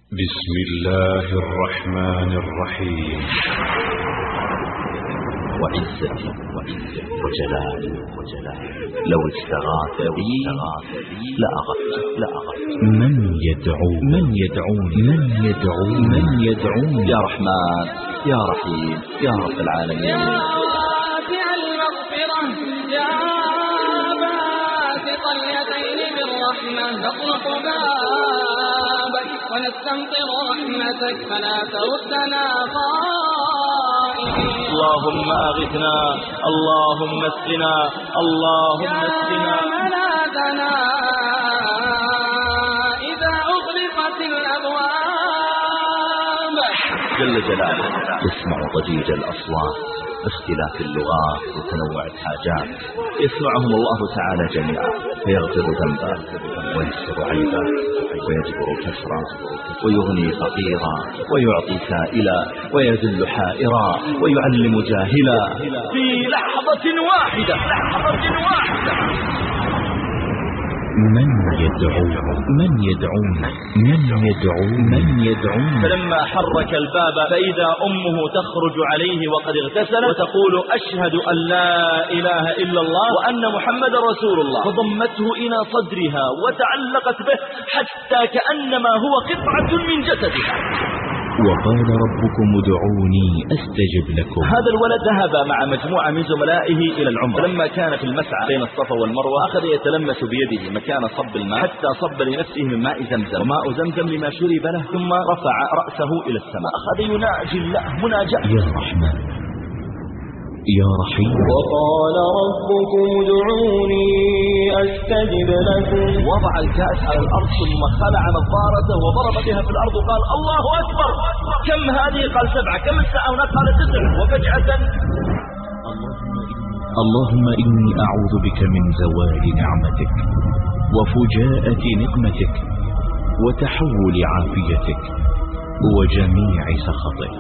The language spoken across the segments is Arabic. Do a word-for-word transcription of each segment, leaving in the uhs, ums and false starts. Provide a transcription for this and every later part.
بسم الله الرحمن الرحيم. وعزتي وعزتي وجلالي وجلالي لو استغاث بي لأغثت لأغثت. من يدعو من يدعون من يدعون من يدعون يا رحمن يا رحيم يا رب العالمين. يا واسع المغفرة يا باسط اليدين بالرحمة نطلق بابك ونستمطر رحمتك فلا تردنا خائبين. اللهم أغثنا اللهم اسقنا اللهم اسقنا. يا ملاذنا إذا أغلقت الأبواب. جل جلاله يسمع ضجيج الأصوات باختلاف اللغات وتنوع الحاجات، يسمعهم الله تعالى جميعا فيغفر ذنبا ويستر عيبا ويجبر كسرا ويغني فقيرا ويعطي سائلا ويذل حائرا ويعلم جاهلا في لحظة واحدة لحظة واحدة. من يدعو من يدعون من يدعو من يدعون. فلما حرك الباب فإذا أمه تخرج عليه وقد اغتسلت وتقول أشهد أن لا إله إلا الله وأن محمد رسول الله، فضمته إلى صدرها وتعلقت به حتى كأنما هو قطعة من جسدها. وقال ربكم ادعوني أستجب لكم. هذا الولد ذهب مع مجموعة من زملائه إلى العمرة، لما كان في المسعى بين الصفا والمروة أخذ يتلمس بيده مكان صب الماء حتى صب لنفسه من ماء زمزم، وماء زمزم لما شرب له، ثم رفع رأسه إلى السماء أخذ يناجي الله مناجاة. يا رحمن يا رحيم. وقال ربكم ادعوني أستجب لكم. وضع الكأس على الأرض ثم خلع نظارته وضرب بها في الأرض وقال الله أكبر. كم هذه؟ قال سبعة. كم الساعة هناك؟ قال تسع. وفجأة اللهم إني أعوذ بك من زوال نعمتك وفجاءة نقمتك وتحول عافيتك وجميع سخطك.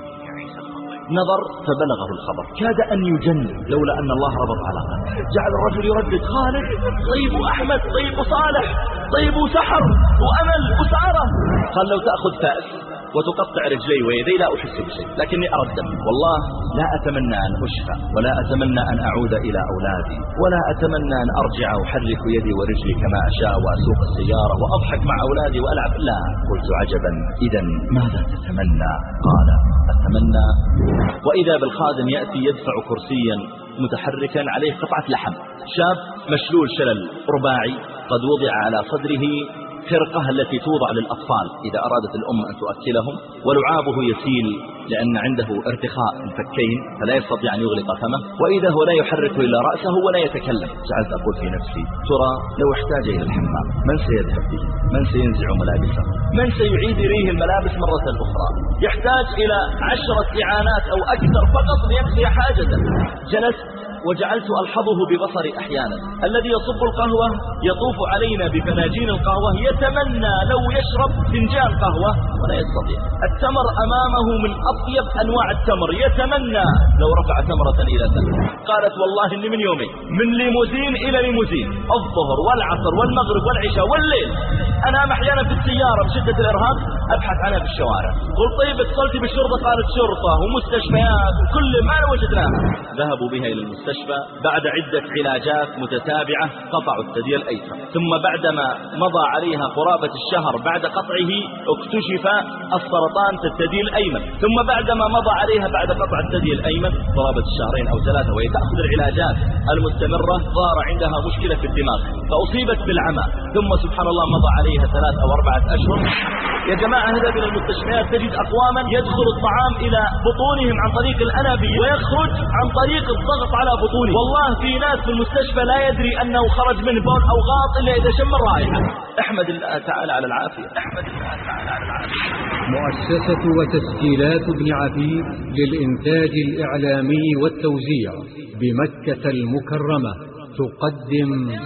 نظر فبلغه الخبر كاد أن يجن لولا أن الله ربط على قلبه. جعل الرجل يردد خالد طيب أحمد طيب صالح طيب سحر وأمل وسارة. قال لو تأخذ فأس وتقطع رجلي ويدي لا أحس بشيء، لكني أرى الدم. والله لا أتمنى أن أشفى ولا أتمنى أن أعود إلى أولادي ولا أتمنى أن أرجع أحرك يدي ورجلي كما أشاء وأسوق السيارة وأضحك مع أولادي وألعب. لا. قلت عجبا إذن ماذا تتمنى؟ قال أتمنى. وإذا بالخادم يأتي يدفع كرسيا متحركا عليه قطعة لحم. شاب مشلول شلل رباعي قد وضع على صدره خرقة التي توضع للأطفال إذا أرادت الأم أن تؤكلهم، ولعابه يسيل لأن عنده ارتخاء الفكين فلا يستطيع أن يغلق فمه، وإذا هو لا يحرك إلا رأسه ولا يتكلم. جعلت أقول في نفسي ترى لو احتاج إلى الحمام من سيذهب به؟ من سينزع ملابسه؟ من سيعيد إليه الملابس مرة أخرى؟ يحتاج إلى عشرة إعانات أو أكثر فقط ليقضي حاجته. جلست وجعلت ألحظه ببصري أحيانا. الذي يصب القهوة يطوف علينا بفناجين القهوة يتمنى لو يشرب فنجان قهوة ولا يستطيع. التمر أمامه من أطيب أنواع التمر يتمنى لو رفع تمرة إلى ثمر. قالت والله إني من يومين من ليموزين إلى ليموزين الظهر والعصر والمغرب والعشاء والليل أنام أحيانا في السيارة بشدة الإرهاق أبحث عنها في الشوارع. قل طيب اتصلت بالشرطة؟ قالت شرطة ومستشفيات وكل ما وجدناها. ذهبوا بها إلى المستشفى. بعد عدة علاجات متتابعة قطعوا الثدي الأيسر، ثم بعدما مضى عليها قرابة الشهر بعد قطعه اكتشف السرطان في الثدي الأيمن، ثم بعدما مضى عليها بعد قطع الثدي الأيمن قرابة الشهرين أو ثلاثة وهي تأخذ العلاجات المستمرة ظهر عندها مشكلة في الدماغ فأصيبت بالعمى، ثم سبحان الله مضى عليها ثلاث أو أربعة أشهر. يا جماعة هذا من المستشفيات تجد أقواما يدخل الطعام إلى بطونهم عن طريق الأنابيب ويخرج عن طريق الضغط على بطونه. والله في ناس في المستشفى لا يدري أنه خرج من بول أو غاط إلا إذا شم الرائحة. احمد الله تعالى على العافية. احمد الله تعالى على العافية. مؤسسة وتسجيلات ابن عفيف للإنتاج الإعلامي والتوزيع بمكة المكرمة تقدم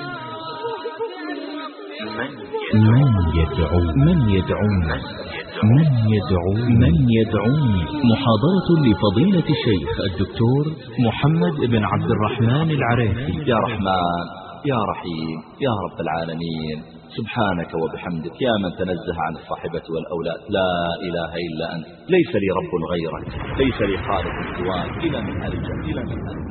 من يدعو من يدعون من يدعو من يدعون. محاضرة لفضيلة الشيخ الدكتور محمد بن عبد الرحمن العريفي. يا رحمن يا رحيم يا رب العالمين. سبحانك وبحمدك يا من تنزه عن الصاحبة والأولاد، لا إله إلا أنت، ليس لي رب غيرك، ليس لي خالق سواك، إلى من ألجأ إلى من ألجأ.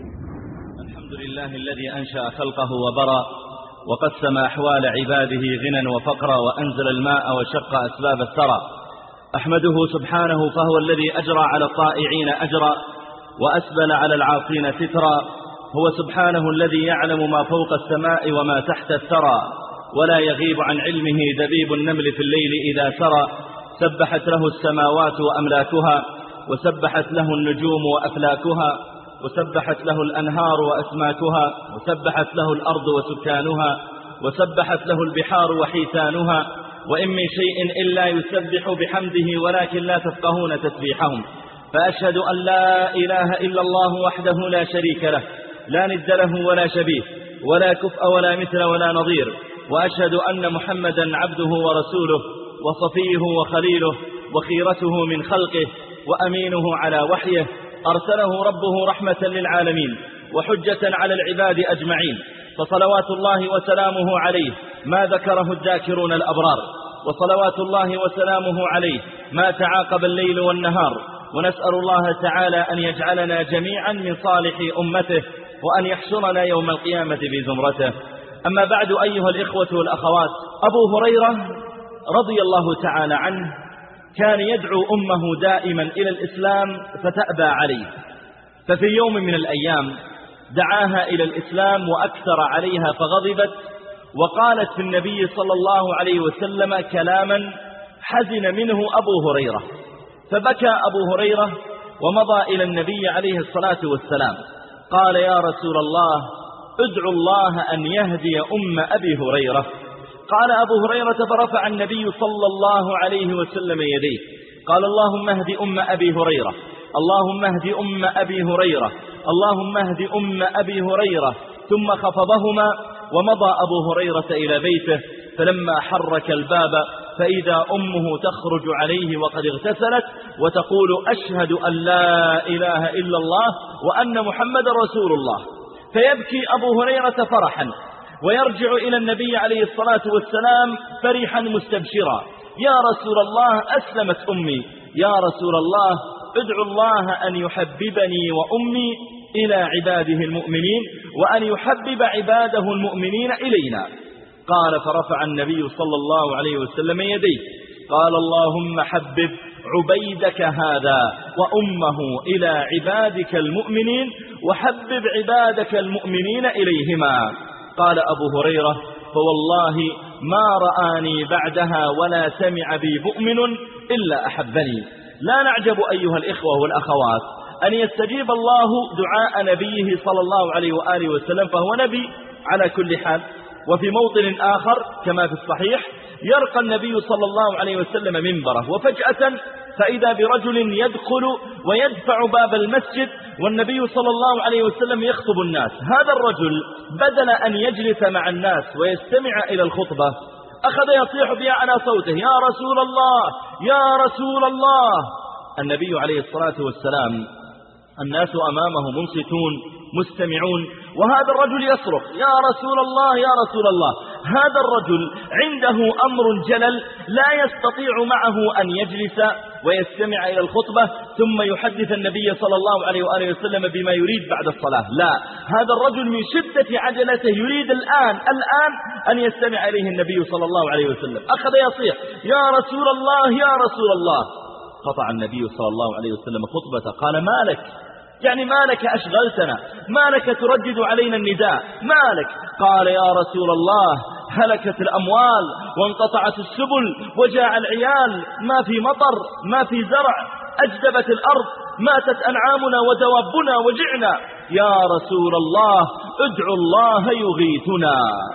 الحمد لله الذي أنشأ خلقه وبرى وقسم أحوال عباده غنى وفقرا، وأنزل الماء وشق أسباب الثرى. أحمده سبحانه فهو الذي أجرى على الطائعين أجرا وأسبل على العاصين سترا. هو سبحانه الذي يعلم ما فوق السماء وما تحت الثرى، ولا يغيب عن علمه دبيب النمل في الليل إذا سرى. سبحت له السماوات وأملاكها، وسبحت له النجوم وأفلاكها، وسبحت له الأنهار وأسماكها، وسبحت له الأرض وسكانها، وسبحت له البحار وحيتانها. وإن من شيء إلا يسبح بحمده ولكن لا تفقهون تسبيحهم. فأشهد أن لا إله إلا الله وحده لا شريك له، لا ند له ولا شبيه، ولا كفء ولا مثل ولا نظير. وأشهد أن محمدا عبده ورسوله، وصفيه وخليله، وخيرته من خلقه، وأمينه على وحيه. أرسله ربه رحمة للعالمين وحجة على العباد أجمعين، فصلوات الله وسلامه عليه ما ذكره الذاكرون الأبرار، وصلوات الله وسلامه عليه ما تعاقب الليل والنهار. ونسأل الله تعالى أن يجعلنا جميعا من صالح أمته، وأن يحشرنا يوم القيامة بزمرته. أما بعد أيها الإخوة والأخوات، أبو هريرة رضي الله تعالى عنه كان يدعو أمه دائما إلى الإسلام فتأبى عليه، ففي يوم من الأيام دعاها إلى الإسلام وأكثر عليها فغضبت، وقالت في النبي صلى الله عليه وسلم كلاما حزن منه أبو هريرة، فبكى أبو هريرة ومضى إلى النبي عليه الصلاة والسلام. قال يا رسول الله ادعو الله أن يهدي أم أبي هريرة. قال أبو هريرة فرفع النبي صلى الله عليه وسلم يديه، قال اللهم اهد أم أبي هريرة، اللهم اهد أم أبي هريرة، اللهم اهد أم أبي هريرة. ثم خفضهما ومضى أبو هريرة إلى بيته، فلما حرك الباب فإذا أمه تخرج عليه وقد اغتسلت وتقول أشهد أن لا إله إلا الله وأن محمد رسول الله. فيبكي أبو هريرة فرحا، ويرجع إلى النبي عليه الصلاة والسلام فرحا مستبشرا، يا رسول الله أسلمت أمي، يا رسول الله ادعو الله أن يحببني وأمي إلى عباده المؤمنين، وأن يحبب عباده المؤمنين إلينا. قال فرفع النبي صلى الله عليه وسلم يديه، قال اللهم حبب عبيدك هذا وأمه إلى عبادك المؤمنين، وحبب عبادك المؤمنين إليهما. قال أبو هريرة فوالله ما رآني بعدها ولا سمع بي مؤمن إلا أحبني. لا نعجب أيها الإخوة والأخوات أن يستجيب الله دعاء نبيه صلى الله عليه وآله وسلم، فهو نبي على كل حال. وفي موطن آخر كما في الصحيح يرقى النبي صلى الله عليه وسلم منبره، وفجأة فإذا برجل يدخل ويدفع باب المسجد والنبي صلى الله عليه وسلم يخطب الناس. هذا الرجل بدل أن يجلس مع الناس ويستمع إلى الخطبة أخذ يصيح بأعلى صوته يا رسول الله يا رسول الله. النبي عليه الصلاة والسلام الناس أمامه منصتون مستمعون، وهذا الرجل يصرخ يا رسول الله يا رسول الله. هذا الرجل عنده أمر جلل لا يستطيع معه أن يجلس ويستمع إلى الخطبة ثم يحدث النبي صلى الله عليه وآله وسلم بما يريد بعد الصلاة. لا، هذا الرجل من شدة عجلته يريد الآن الآن أن يستمع إليه النبي صلى الله عليه وسلم. أخذ يصيح يا رسول الله يا رسول الله. قطع النبي صلى الله عليه وسلم خطبته، قال ما لك؟ يعني ما لك أشغلتنا؟ ما لك تردد علينا النداء؟ ما لك؟ قال يا رسول الله هلكت الأموال وانقطعت السبل وجاع العيال، ما في مطر ما في زرع، أجدبت الأرض، ماتت أنعامنا ودوابنا وجعنا، يا رسول الله ادعو الله يغيثنا.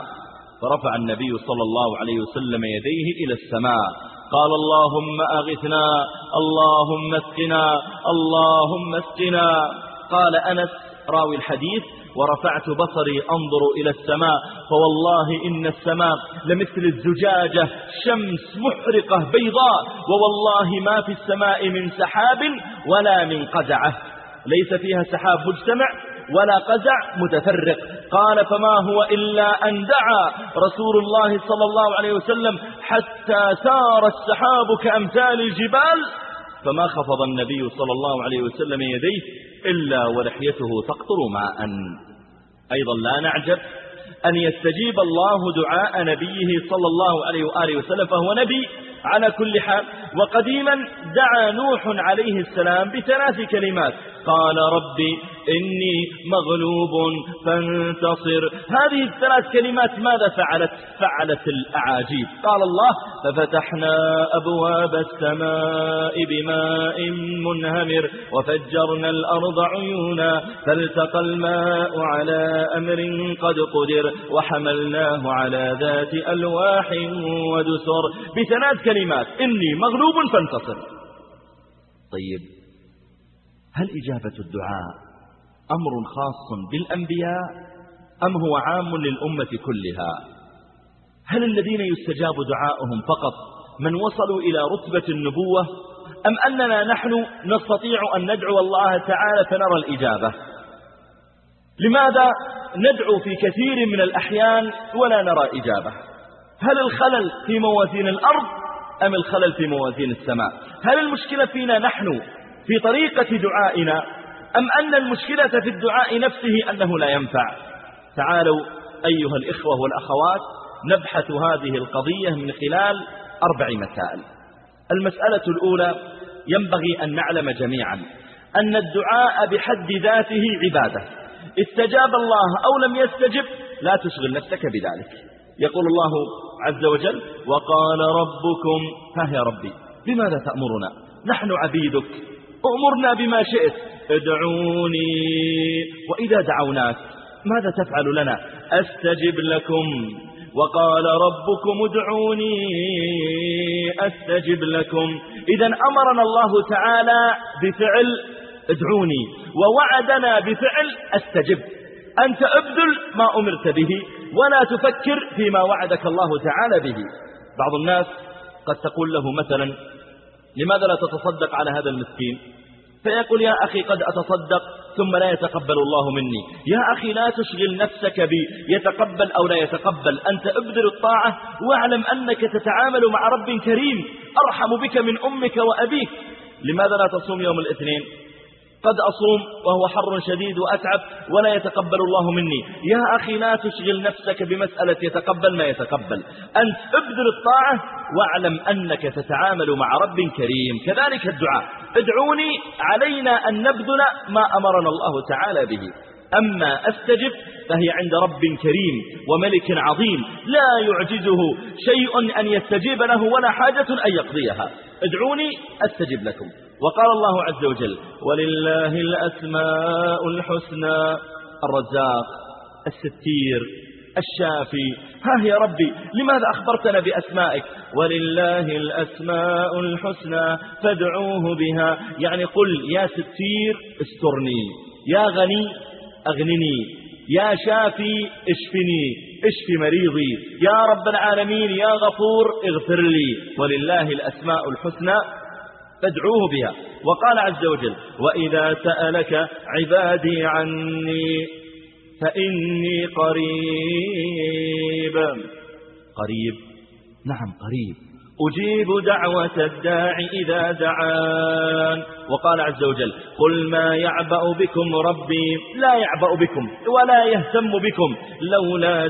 فرفع النبي صلى الله عليه وسلم يديه إلى السماء، قال اللهم أغثنا اللهم اسقنا اللهم اسقنا. قال أنس راوي الحديث ورفعت بصري أنظر إلى السماء فوالله إن السماء لمثل الزجاجة شمس محرقة بيضاء، ووالله ما في السماء من سحاب ولا من قزعة، ليس فيها سحاب مجتمع ولا قزع متفرق، قال فما هو إلا أن دعا رسول الله صلى الله عليه وسلم حتى سار السحاب كأمثال الجبال، فما خفض النبي صلى الله عليه وسلم يديه إلا ولحيته تقطر ماء. أيضا لا نعجب أن يستجيب الله دعاء نبيه صلى الله عليه وآله وسلم، فهو نبي على كل حال. وقديما دعا نوح عليه السلام بثلاث كلمات، قال ربي إني مغلوب فانتصر. هذه الثلاث كلمات ماذا فعلت؟ فعلت الأعاجيب. قال الله ففتحنا أبواب السماء بماء منهمر وفجرنا الأرض عيونا فالتقى الماء على أمر قد قدر وحملناه على ذات ألواح ودسر، بثلاث كلمات، إني مغلوب فانتصر. طيب، هل إجابة الدعاء أمر خاص بالأنبياء أم هو عام للأمة كلها؟ هل الذين يستجاب دعاؤهم فقط من وصلوا إلى رتبة النبوة، أم أننا نحن نستطيع أن ندعو الله تعالى فنرى الإجابة؟ لماذا ندعو في كثير من الأحيان ولا نرى إجابة؟ هل الخلل في موازين الأرض أم الخلل في موازين السماء؟ هل المشكلة فينا نحن في طريقة دعائنا أم أن المشكلة في الدعاء نفسه أنه لا ينفع؟ تعالوا أيها الإخوة والأخوات نبحث هذه القضية من خلال أربع مسائل. المسألة الأولى، ينبغي أن نعلم جميعا أن الدعاء بحد ذاته عبادة، استجاب الله أو لم يستجب لا تشغل نفسك بذلك. يقول الله عز وجل وقال ربكم، ها يا ربي بماذا تأمرنا؟ نحن عبيدك، أمرنا بما شئت، ادعوني. وإذا دعوناك ماذا تفعل لنا؟ أستجب لكم. وقال ربكم ادعوني أستجب لكم. إذن أمرنا الله تعالى بفعل ادعوني، ووعدنا بفعل استجب. أنت ابذل ما أمرت به ولا تفكر فيما وعدك الله تعالى به. بعض الناس قد تقول له مثلا لماذا لا تتصدق على هذا المسكين؟ فيقول يا أخي قد أتصدق ثم لا يتقبل الله مني. يا أخي لا تشغل نفسك بي يتقبل أو لا يتقبل، أنت ابذل الطاعة واعلم أنك تتعامل مع رب كريم أرحم بك من أمك وأبيك. لماذا لا تصوم يوم الاثنين؟ قد أصوم وهو حر شديد وأتعب ولا يتقبل الله مني. يا أخي لا تشغل نفسك بمسألة يتقبل ما يتقبل، أنت ابذل الطاعة واعلم أنك تتعامل مع رب كريم. كذلك الدعاء، ادعوني، علينا أن نبذل ما أمرنا الله تعالى به. أما أستجب فهي عند رب كريم وملك عظيم لا يعجزه شيء أن يستجيب له ولا حاجة أن يقضيها. ادعوني أستجب لكم. وقال الله عز وجل ولله الأسماء الحسنى، الرزاق، الستير، الشافي. ها يا ربي لماذا أخبرتنا بأسمائك؟ ولله الأسماء الحسنى فادعوه بها، يعني قل يا ستير استرني، يا غني أغنني، يا شافي اشفني، اشف مريضي، يا رب العالمين يا غفور اغفر لي. ولله الأسماء الحسنى فادعوه بها. وقال عز وجل وإذا سألك عبادي عني فإني قريب. قريب، نعم قريب، أجيب دعوة الداع إذا دعان. وقال عز وجل قل ما يعبأ بكم ربي، لا يعبأ بكم ولا يهتم بكم لولا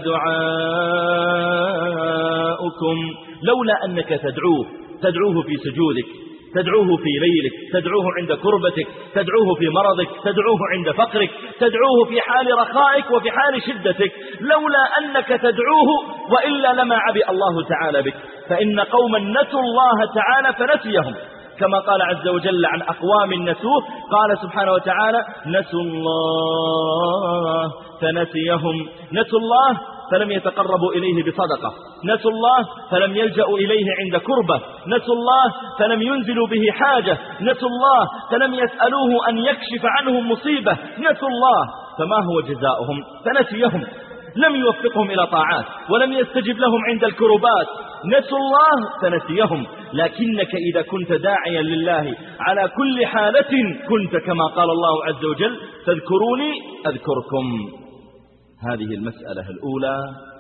دعاؤكم، لولا أنك تدعوه، تدعوه في سجودك، تدعوه في ليلك، تدعوه عند كربتك، تدعوه في مرضك، تدعوه عند فقرك، تدعوه في حال رخائك وفي حال شدتك، لولا أنك تدعوه وإلا لما عبئ الله تعالى بك. فإن قوما نسوا الله تعالى فنسيهم، كما قال عز وجل عن أقوام نسوه، قال سبحانه وتعالى نسوا الله فنسيهم. نسوا الله فلم يتقربوا إليه بصدقة، نسوا الله فلم يلجأوا إليه عند كربة، نسوا الله فلم ينزلوا به حاجة، نسوا الله فلم يسألوه أن يكشف عنهم مصيبة، نسوا الله فما هو جزاؤهم؟ فنسيهم، لم يوفقهم إلى طاعات ولم يستجب لهم عند الكربات، نسوا الله فنسيهم. لكنك إذا كنت داعيا لله على كل حالة كنت كما قال الله عز وجل فاذكروني أذكركم. هذه المسألة الأولى: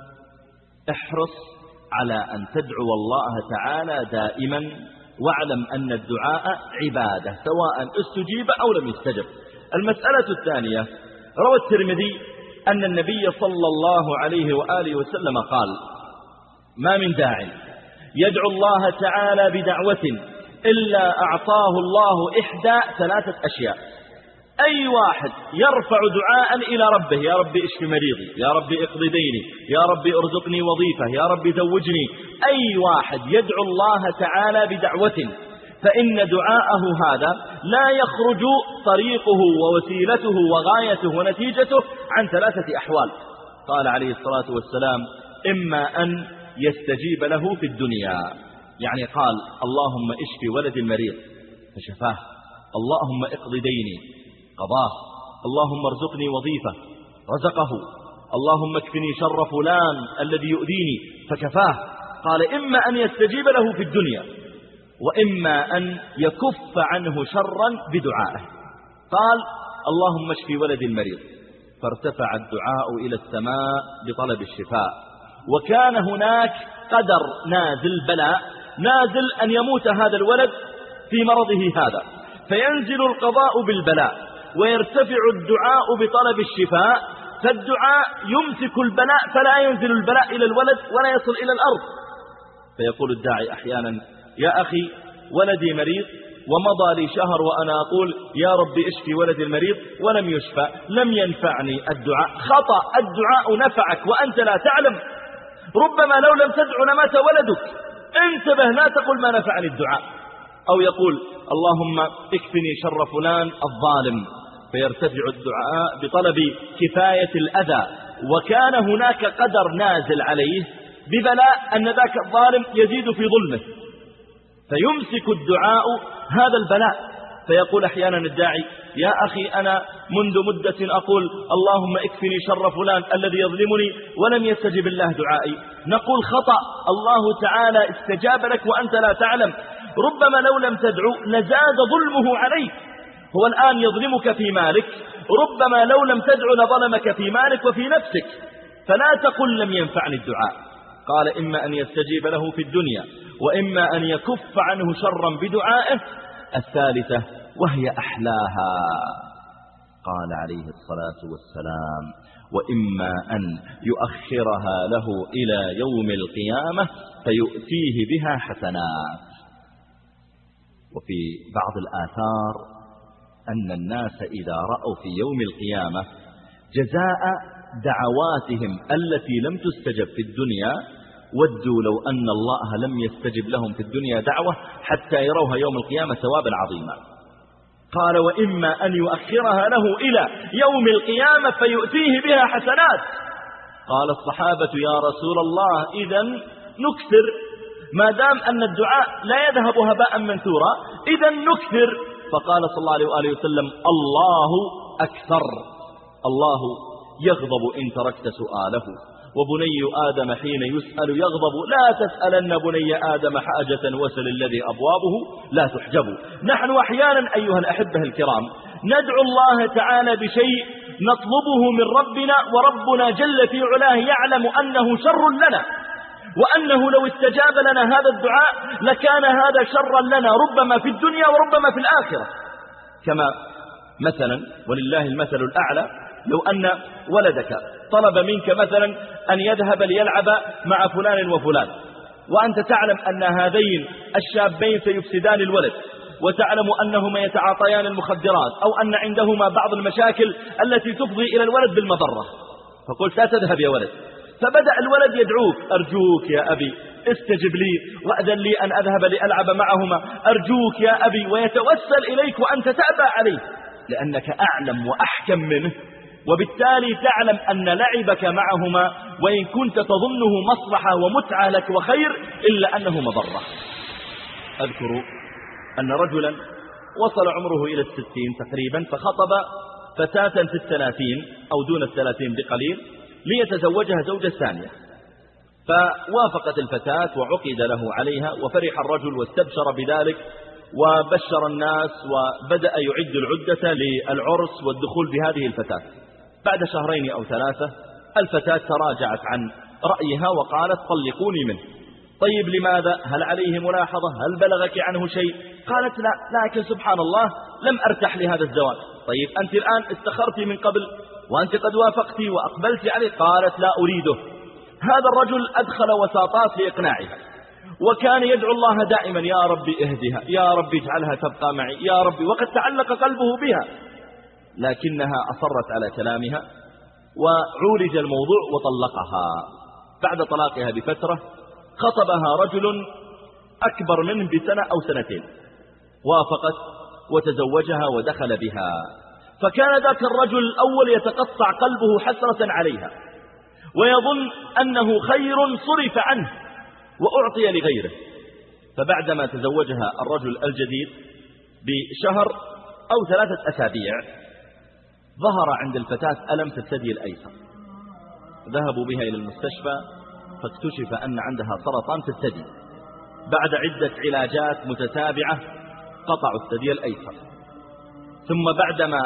احرص على أن تدعو الله تعالى دائما، واعلم أن الدعاء عبادة سواء استجيب أو لم يستجب. المسألة الثانية: روى الترمذي أن النبي صلى الله عليه وآله وسلم قال: ما من داع يدعو الله تعالى بدعوة إلا أعطاه الله إحدى ثلاثة أشياء. أي واحد يرفع دعاء إلى ربه: يا رب اشف مريضي، يا رب اقضي ديني، يا رب ارزقني وظيفة، يا رب زوجني، أي واحد يدعو الله تعالى بدعوة فإن دعاءه هذا لا يخرج طريقه ووسيلته وغايته ونتيجته عن ثلاثة أحوال. قال عليه الصلاة والسلام: إما أن يستجيب له في الدنيا، يعني قال: اللهم اشف ولد المريض فشفاه، اللهم اقض ديني قضاه، اللهم ارزقني وظيفة رزقه، اللهم اكفني شر فلان الذي يؤذيني فكفاه. قال: إما أن يستجيب له في الدنيا، وإما أن يكف عنه شرا بدعائه. قال: اللهم اشف ولد المريض، فارتفع الدعاء إلى السماء بطلب الشفاء، وكان هناك قدر نازل، بلاء نازل أن يموت هذا الولد في مرضه هذا، فينزل القضاء بالبلاء ويرتفع الدعاء بطلب الشفاء، فالدعاء يمسك البلاء فلا ينزل البلاء إلى الولد ولا يصل إلى الأرض. فيقول الداعي أحيانا: يا أخي ولدي مريض ومضى لي شهر وأنا أقول يا رب اشفي ولدي المريض ولم يشفى، لم ينفعني الدعاء. خطأ، الدعاء نفعك وأنت لا تعلم. ربما لو لم تدع لمات ولدك. انتبه، لا تقول ما نفعني الدعاء. أو يقول: اللهم اكفني شر فلان الظالم، فيرتفع الدعاء بطلب كفاية الأذى، وكان هناك قدر نازل عليه ببلاء أن ذاك الظالم يزيد في ظلمه، فيمسك الدعاء هذا البلاء. فيقول أحيانا الداعي: يا أخي أنا منذ مدة أقول اللهم اكفني شر فلان الذي يظلمني ولم يستجب الله دعائي. نقول: خطأ، الله تعالى استجاب لك وأنت لا تعلم. ربما لو لم تدعو لزاد ظلمه عليك. هو الآن يظلمك في مالك، ربما لو لم تدعو لظلمك في مالك وفي نفسك. فلا تقل لم ينفعني الدعاء. قال: إما أن يستجيب له في الدنيا، وإما أن يكف عنه شرا بدعائه. الثالثة وهي أحلاها، قال عليه الصلاة والسلام: وإما أن يؤخرها له إلى يوم القيامة فيؤتيه بها حسنات. وفي بعض الآثار أن الناس إذا رأوا في يوم القيامة جزاء دعواتهم التي لم تستجب في الدنيا ودوا لو أن الله لم يستجب لهم في الدنيا دعوة حتى يروها يوم القيامة ثوابا عظيما. قال: وإما أن يؤخرها له إلى يوم القيامة فيؤتيه بها حسنات. قال الصحابة: يا رسول الله إذن نكثر، ما دام أن الدعاء لا يذهب هباء منثورا إذن نكثر. فقال صلى الله عليه وآله وسلم: الله أكثر، الله يغضب إن تركت سؤاله، وبني آدم حين يسأل يغضب، لا تسألن بني آدم حاجة وسل الذي أبوابه لا تحجب. نحن أحيانا أيها الأحبة الكرام ندعو الله تعالى بشيء نطلبه من ربنا، وربنا جل في علاه يعلم أنه شر لنا، وأنه لو استجاب لنا هذا الدعاء لكان هذا شرا لنا ربما في الدنيا وربما في الآخرة. كما مثلا ولله المثل الأعلى، لو أن ولدك طلب منك مثلا أن يذهب ليلعب مع فلان وفلان، وأنت تعلم أن هذين الشابين سيفسدان الولد، وتعلم أنهما يتعاطيان المخدرات، أو أن عندهما بعض المشاكل التي تفضي إلى الولد بالمضرة، فقلت: لا تذهب يا ولد. فبدأ الولد يدعوك: أرجوك يا أبي استجب لي وأذن لي أن أذهب لألعب معهما، أرجوك يا أبي، ويتوسل إليك وأنت تأبى عليه، لأنك أعلم وأحكم منه، وبالتالي تعلم أن لعبك معهما وإن كنت تظنه مصلحة ومتعة لك وخير إلا أنه مضرة. أذكر أن رجلا وصل عمره إلى الستين تقريبا، فخطب فتاة في الثلاثين أو دون الثلاثين بقليل ليتزوجها زوجة ثانية، فوافقت الفتاة وعقد له عليها، وفرح الرجل واستبشر بذلك وبشر الناس، وبدأ يعد العدة للعرس والدخول بهذه الفتاة. بعد شهرين أو ثلاثة الفتاة تراجعت عن رأيها وقالت طلقوني منه. طيب لماذا؟ هل عليه ملاحظة؟ هل بلغك عنه شيء؟ قالت لا، لكن سبحان الله لم أرتاح لهذا الزواج. طيب أنت الآن استخرتي من قبل وأنت قد وافقتي وأقبلت عليه. قالت لا أريده. هذا الرجل أدخل وساطات لإقناعها، وكان يدعو الله دائما يا ربي اهدها، يا ربي اجعلها تبقى معي، يا ربي، وقد تعلق قلبه بها، لكنها أصرت على كلامها وعولج الموضوع وطلقها. بعد طلاقها بفترة خطبها رجل أكبر منه بسنة أو سنتين، وافقت وتزوجها ودخل بها. فكان ذاك الرجل الأول يتقطع قلبه حسرة عليها، ويظن أنه خير صرف عنه وأعطي لغيره. فبعدما تزوجها الرجل الجديد بشهر أو ثلاثة أسابيع ظهر عند الفتاة ألم في الثدي الأيسر. ذهبوا بها إلى المستشفى فاكتشف أن عندها سرطان في الثدي. بعد عدة علاجات متتابعة قطعوا الثدي الأيسر، ثم بعدما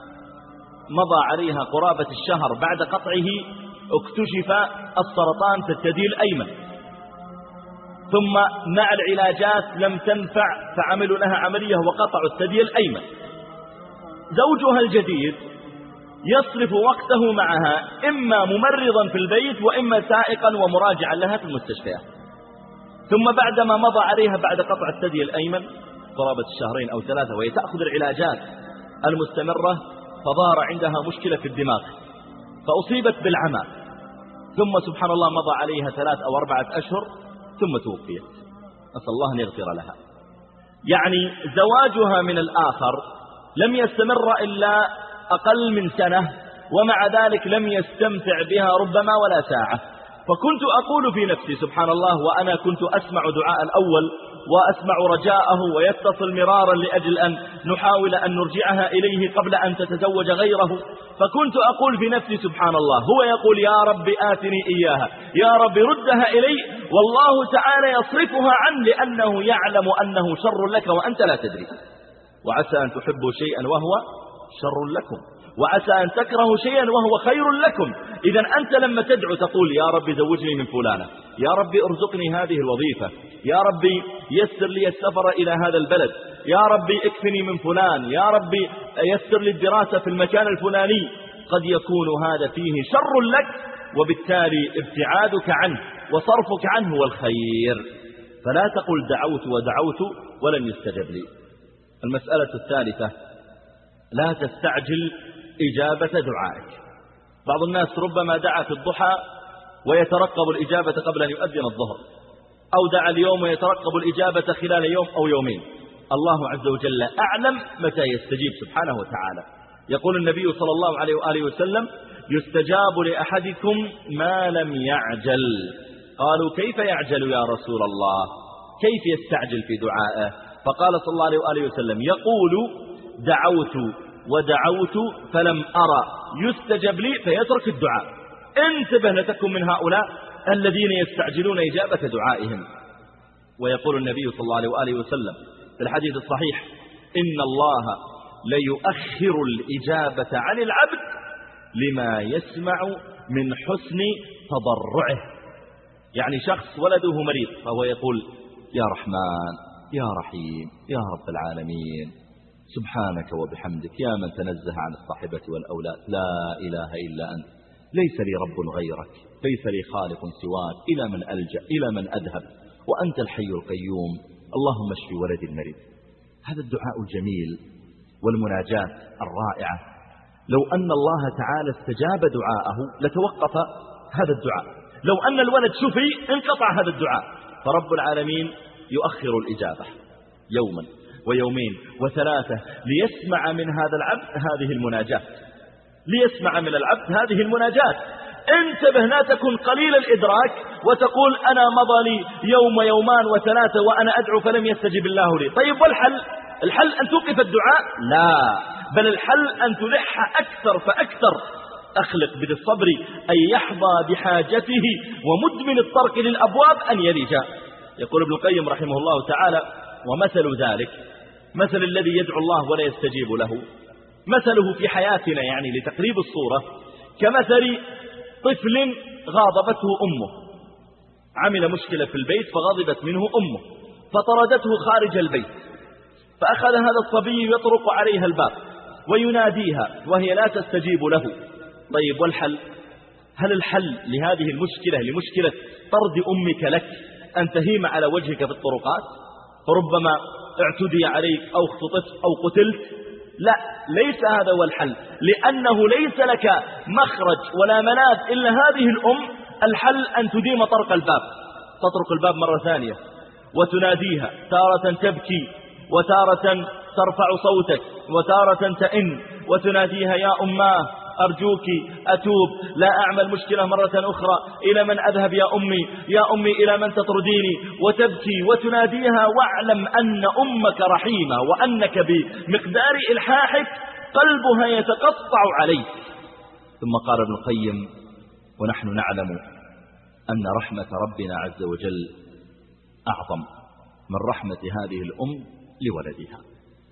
مضى عليها قرابة الشهر بعد قطعه اكتشف السرطان في الثدي الأيمن. ثم مع العلاجات لم تنفع فعملوا لها عملية وقطعوا الثدي الأيمن. زوجها الجديد يصرف وقته معها إما ممرضا في البيت وإما سائقا ومراجعا لها في المستشفيات. ثم بعدما مضى عليها بعد قطع الثدي الأيمن قرابة الشهرين أو ثلاثة وهي تأخذ العلاجات المستمرة، فظهر عندها مشكلة في الدماغ فأصيبت بالعمى. ثم سبحان الله مضى عليها ثلاث أو أربعة أشهر ثم توفيت، نسأل الله أن يغفر لها. يعني زواجها من الآخر لم يستمر إلا أقل من سنة، ومع ذلك لم يستمتع بها ربما ولا ساعة. فكنت أقول في نفسي سبحان الله، وأنا كنت أسمع دعاء الأول وأسمع رجاءه ويتصل مرارا لأجل أن نحاول أن نرجعها إليه قبل أن تتزوج غيره، فكنت أقول في نفسي سبحان الله، هو يقول يا رب آتني إياها، يا رب ردها إلي، والله تعالى يصرفها عنه لأنه يعلم أنه شر لك وأنت لا تدري. وعسى أن تحبوا شيئا وهو شر لكم، وعسى أن تكرهوا شيئا وهو خير لكم. إذا أنت لما تدعو تقول يا رب زوجني من فلانة، يا رب ارزقني هذه الوظيفة، يا رب يسر لي السفر إلى هذا البلد، يا رب اكفني من فلان، يا رب يسر لي الدراسة في المكان الفلاني، قد يكون هذا فيه شر لك، وبالتالي ابتعادك عنه وصرفك عنه هو الخير. فلا تقل دعوت ودعوت ولم يستجب لي. المسألة الثالثة، لا تستعجل إجابة دعائك. بعض الناس ربما دعا في الضحى ويترقب الإجابة قبل أن يؤذن الظهر، أو دعا اليوم ويترقب الإجابة خلال يوم أو يومين. الله عز وجل أعلم متى يستجيب سبحانه وتعالى. يقول النبي صلى الله عليه وآله وسلم يستجاب لأحدكم ما لم يعجل. قالوا كيف يعجل يا رسول الله؟ كيف يستعجل في دعائه؟ فقال صلى الله عليه وآله وسلم يقول دعوت ودعوت فلم أرى يستجب لي فيترك الدعاء. انتبه لتكن من هؤلاء الذين يستعجلون إجابة دعائهم. ويقول النبي صلى الله عليه وآله وسلم في الحديث الصحيح إن الله ليؤخر الإجابة عن العبد لما يسمع من حسن تضرعه. يعني شخص ولده مريض فهو يقول يا رحمن يا رحيم يا رب العالمين سبحانك وبحمدك يا من تنزه عن الصاحبة والأولاد، لا إله إلا أنت، ليس لي رب غيرك، ليس لي خالق سواك، إلى من ألجأ، إلى من أذهب، وأنت الحي القيوم، اللهم اشف ولدي المريض. هذا الدعاء الجميل والمناجاة الرائعة، لو أن الله تعالى استجاب دعاءه لتوقف هذا الدعاء. لو أن الولد شفي انقطع هذا الدعاء. فرب العالمين يؤخر الإجابة يوما ويومين وثلاثة ليسمع من هذا العبد هذه المناجاة، ليسمع من العبد هذه المناجاة. انتبه لا تكن قليل الإدراك وتقول أنا مضى لي يوم يومان وثلاثة وأنا أدعو فلم يستجب الله لي. طيب والحل؟ الحل أن توقف الدعاء؟ لا، بل الحل أن تلح أكثر فأكثر. أخلق بالصبر أن يحظى بحاجته ومدمن الطرق للأبواب أن يلج. يقول ابن القيم رحمه الله تعالى ومثل ذلك مثل الذي يدعو الله ولا يستجيب له، مثله في حياتنا يعني لتقريب الصورة كمثل طفل غاضبته أمه، عمل مشكلة في البيت فغضبت منه أمه فطردته خارج البيت، فأخذ هذا الصبي يطرق عليها الباب ويناديها وهي لا تستجيب له. طيب والحل؟ هل الحل لهذه المشكلة، لمشكلة طرد أمك لك، أن تهيم على وجهك في الطرقات فربما اعتدي عليك أو اختطفت أو قتلت؟ لا، ليس هذا هو الحل، لأنه ليس لك مخرج ولا ملاذ إلا هذه الأم. الحل أن تديم طرق الباب، تطرق الباب مرة ثانية وتناديها، تارة تبكي وتارة ترفع صوتك وتارة تئن وتناديها يا أماه أرجوك أتوب، لا أعمل مشكلة مرة أخرى، إلى من أذهب يا أمي، يا أمي إلى من تطرديني، وتبكي وتناديها، واعلم أن أمك رحيمة وأنك بمقدار إلحاحك قلبها يتقطع عليك. ثم قال ابن القيم ونحن نعلم أن رحمة ربنا عز وجل أعظم من رحمة هذه الأم لولدها.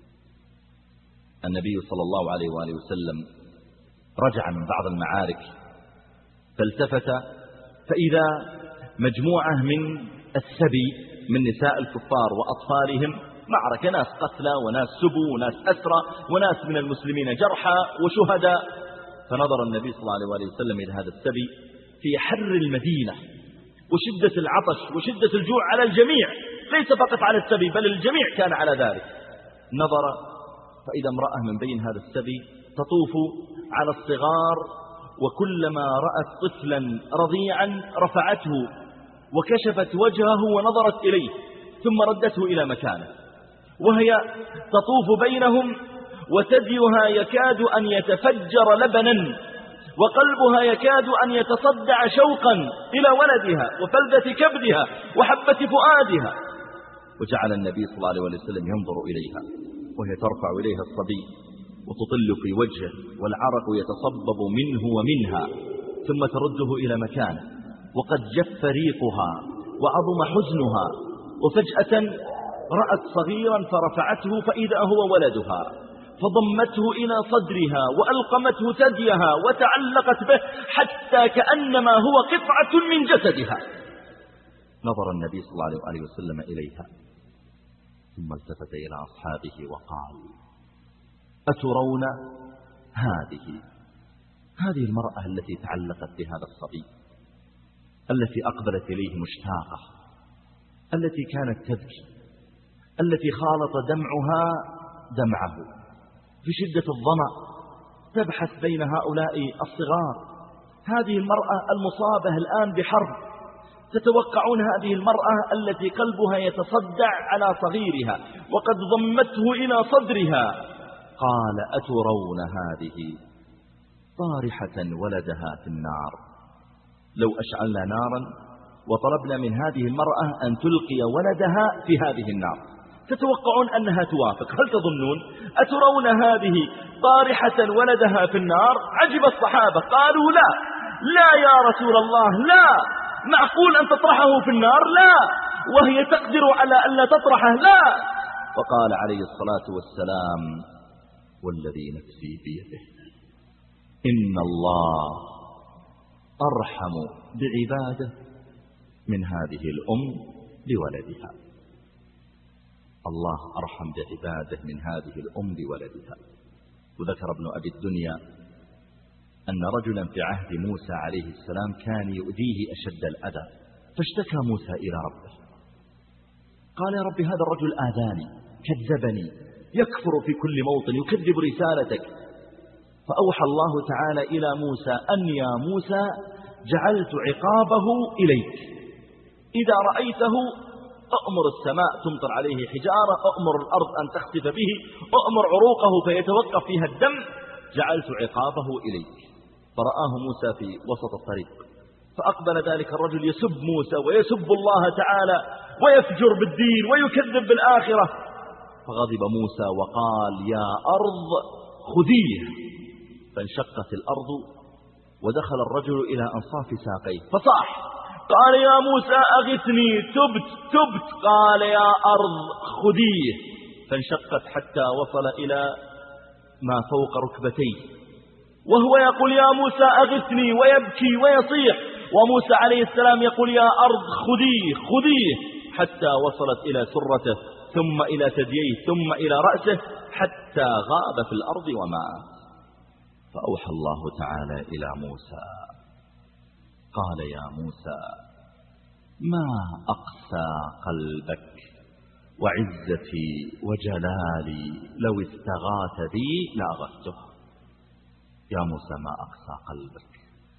النبي صلى الله عليه وآله وسلم رجع من بعض المعارك فالتفت فإذا مجموعة من السبي من نساء الكفار وأطفالهم، معركة، ناس قتلى وناس سبوا وناس أسرى وناس من المسلمين جرحى وشهداء. فنظر النبي صلى الله عليه وسلم إلى هذا السبي في حر المدينة وشدة العطش وشدة الجوع على الجميع، ليس فقط على السبي بل الجميع كان على ذلك. نظر فإذا امرأة من بين هذا السبي تطوف على الصغار، وكلما رأت طفلا رضيعا رفعته وكشفت وجهه ونظرت إليه ثم ردته إلى مكانه، وهي تطوف بينهم وثديها يكاد أن يتفجر لبنا وقلبها يكاد أن يتصدع شوقا إلى ولدها وفلذة كبدها وحبة فؤادها. وجعل النبي صلى الله عليه وسلم ينظر إليها وهي ترفع إليها الصبي وتطل في وجهه والعرق يتصبب منه ومنها، ثم ترده إلى مكانه وقد جف ريقها وعظم حزنها، وفجأة رأت صغيرا فرفعته فإذا هو ولدها، فضمته إلى صدرها وألقمته ثديها وتعلقت به حتى كأنما هو قطعة من جسدها. نظر النبي صلى الله عليه وسلم إليها ثم التفت إلى أصحابه وقال أترون هذه هذه المرأة التي تعلقت بهذا الصبي، التي أقبلت إليه مشتاقة، التي كانت تبكي، التي خالط دمعها دمعه في شدة الظمأ تبحث بين هؤلاء الصغار. هذه المرأة المصابة الآن بحرب، تتوقعون هذه المرأة التي قلبها يتصدع على صغيرها وقد ضمته إلى صدرها. قال أترون هذه طارحة ولدها في النار، لو أشعلنا نارا وطلبنا من هذه المرأة أن تلقي ولدها في هذه النار تتوقعون أنها توافق؟ هل تظنون؟ أترون هذه طارحة ولدها في النار؟ عجب الصحابة قالوا لا لا يا رسول الله، لا معقول أن تطرحه في النار؟ لا، وهي تقدر على أن لا تطرحه؟ لا. فقال عليه الصلاة والسلام والذي نفسي بيده إن الله أرحم بعباده من هذه الأم بولدها. الله أرحم بعباده من هذه الأم بولدها. وذكر ابن أبي الدنيا أن رجلا في عهد موسى عليه السلام كان يؤذيه أشد الأذى، فاشتكى موسى إلى ربه قال يا رب هذا الرجل آذاني كذبني يكفر في كل موطن يكذب رسالتك. فأوحى الله تعالى إلى موسى أن يا موسى جعلت عقابه إليك، إذا رأيته أأمر السماء تمطر عليه حجارة، أأمر الأرض أن تخسف به، أأمر عروقه فيتوقف فيها الدم، جعلت عقابه إليك. فرآه موسى في وسط الطريق فأقبل ذلك الرجل يسب موسى ويسب الله تعالى ويفجر بالدين ويكذب بالآخرة، فغضب موسى وقال يا أرض خذيه، فانشقت الأرض ودخل الرجل إلى أنصاف ساقيه فصاح قال يا موسى أغثني تبت تبت، قال يا أرض خذيه، فانشقت حتى وصل إلى ما فوق ركبتيه وهو يقول يا موسى أغثني ويبكي ويصيح، وموسى عليه السلام يقول يا أرض خذيه خذيه، حتى وصلت إلى سرته ثم إلى ثدييه ثم إلى رأسه حتى غاب في الأرض ومات. فأوحى الله تعالى إلى موسى قال يا موسى ما أقسى قلبك وعزتي وجلالي لو استغاث بي لأغثته. يا موسى ما أقسى قلبك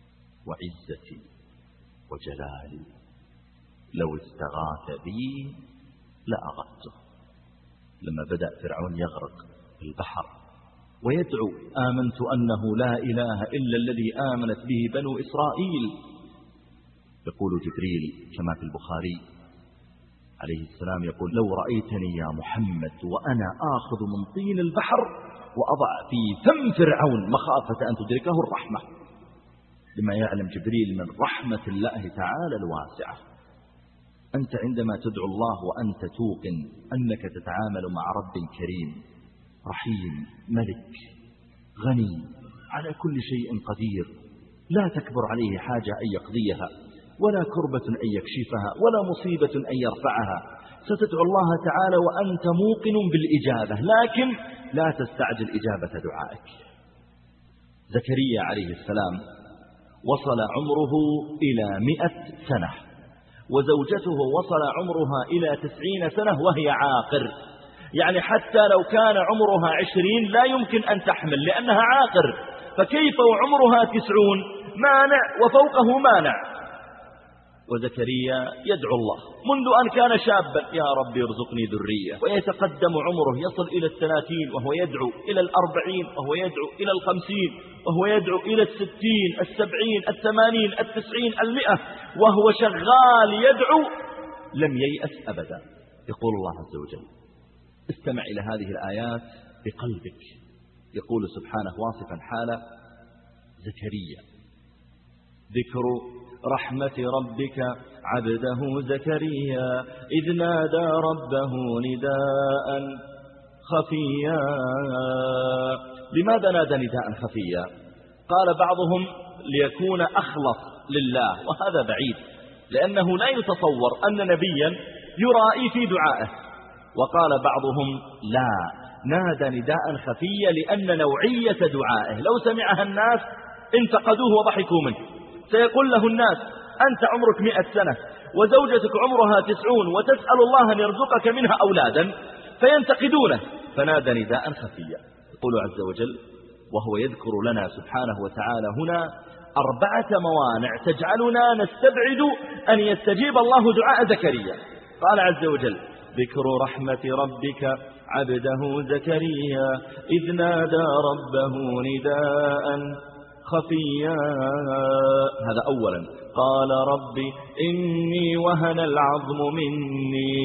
وعزتي وجلالي لو استغاث بي لأغثته. لما بدأ فرعون يغرق في البحر ويدعو آمنت أنه لا إله إلا الذي آمنت به بنو إسرائيل، يقول جبريل كما في البخاري عليه السلام يقول لو رأيتني يا محمد وأنا آخذ من طين البحر وأضع في فم فرعون مخافة أن تدركه الرحمة، لما يعلم جبريل من رحمة الله تعالى الواسعة. أنت عندما تدعو الله وأنت توقن أنك تتعامل مع رب كريم رحيم ملك غني على كل شيء قدير، لا تكبر عليه حاجة أن يقضيها، ولا كربة أن يكشفها، ولا مصيبة أن يرفعها. ستدعو الله تعالى وأنت موقن بالإجابة، لكن لا تستعجل إجابة دعائك. زكريا عليه السلام وصل عمره إلى مئة سنة، وزوجته وصل عمرها إلى تسعين سنة وهي عاقر، يعني حتى لو كان عمرها عشرين لا يمكن أن تحمل لأنها عاقر، فكيف وعمرها تسعون؟ مانع وفوقه مانع. وزكريا يدعو الله منذ أن كان شابا يا رب ارزقني ذرية، ويتقدم عمره يصل إلى الثلاثين وهو يدعو، إلى الأربعين وهو يدعو، إلى الخمسين وهو يدعو، إلى الستين السبعين الثمانين التسعين المئة وهو شغال يدعو لم ييأس أبدا. يقول الله عز وجل استمع إلى هذه الآيات بقلبك. يقول سبحانه واصفا حال زكريا ذكر رحمة ربك عبده زكريا إذ نادى ربه نداء خفيا. لماذا نادى نداء خفيا؟ قال بعضهم ليكون أخلص لله، وهذا بعيد، لأنه لا يتصور أن نبيا يرائي في دعائه. وقال بعضهم لا، نادى نداء خفيا لأن نوعية دعائه لو سمعها الناس انتقدوه وضحكوا منه. سيقول له الناس أنت عمرك مئة سنة وزوجتك عمرها تسعون وتسأل الله أن يرزقك منها أولادا، فينتقدونه، فنادى نداء خفيا. يقول عز وجل وهو يذكر لنا سبحانه وتعالى هنا أربعة موانع تجعلنا نستبعد أن يستجيب الله دعاء زكريا. قال عز وجل ذكر رحمة ربك عبده زكريا إذ نادى ربه نداء خفيا. هذا أولا. قال رب إني وهن العظم مني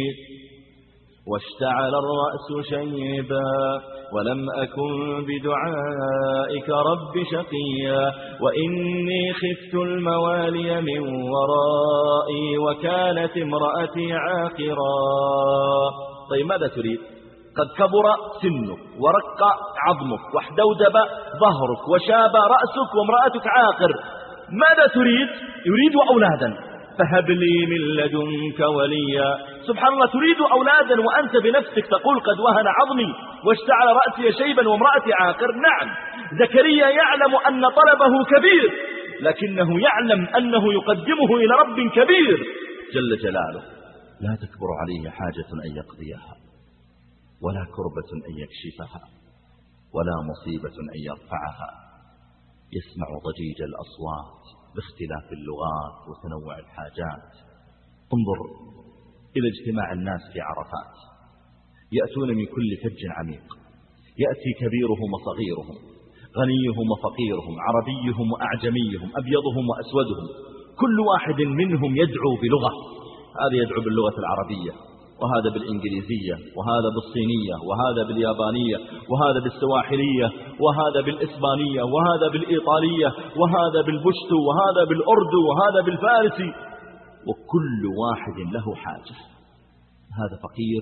واشتعل الرأس شيبا ولم أكن بدعائك رب شقيا وإني خفت الموالي من ورائي وكانت امرأتي عاقرا. طيب ماذا تريد؟ قد كبر سنك ورق عظمك واحدودب ظهرك وشاب رأسك وامرأتك عاقر، ماذا تريد؟ يريد أولادا، فهب لي من لدنك وليا. سبحان الله، تريد أولادا وأنت بنفسك تقول قد وهن عظمي واشتعل رأسي شيبا وامرأتي عاقر. نعم، زكريا يعلم أن طلبه كبير، لكنه يعلم أنه يقدمه إلى رب كبير جل جلاله لا تكبر عليه حاجة أن يقضيها، ولا كربة أن يكشفها، ولا مصيبة أن يرفعها. يسمع ضجيج الأصوات باختلاف اللغات وتنوع الحاجات. انظر إلى اجتماع الناس في عرفات، يأتون من كل فج عميق، يأتي كبيرهم وصغيرهم، غنيهم وفقيرهم، عربيهم وأعجميهم، أبيضهم وأسودهم، كل واحد منهم يدعو بلغة. هذا يدعو باللغة العربية، وهذا بالإنجليزية، وهذا بالصينية، وهذا باليابانية، وهذا بالسواحلية، وهذا بالإسبانية، وهذا بالإيطالية، وهذا بالبشتو، وهذا بالأردو، وهذا بالفارسي، وكل واحد له حاجة. هذا فقير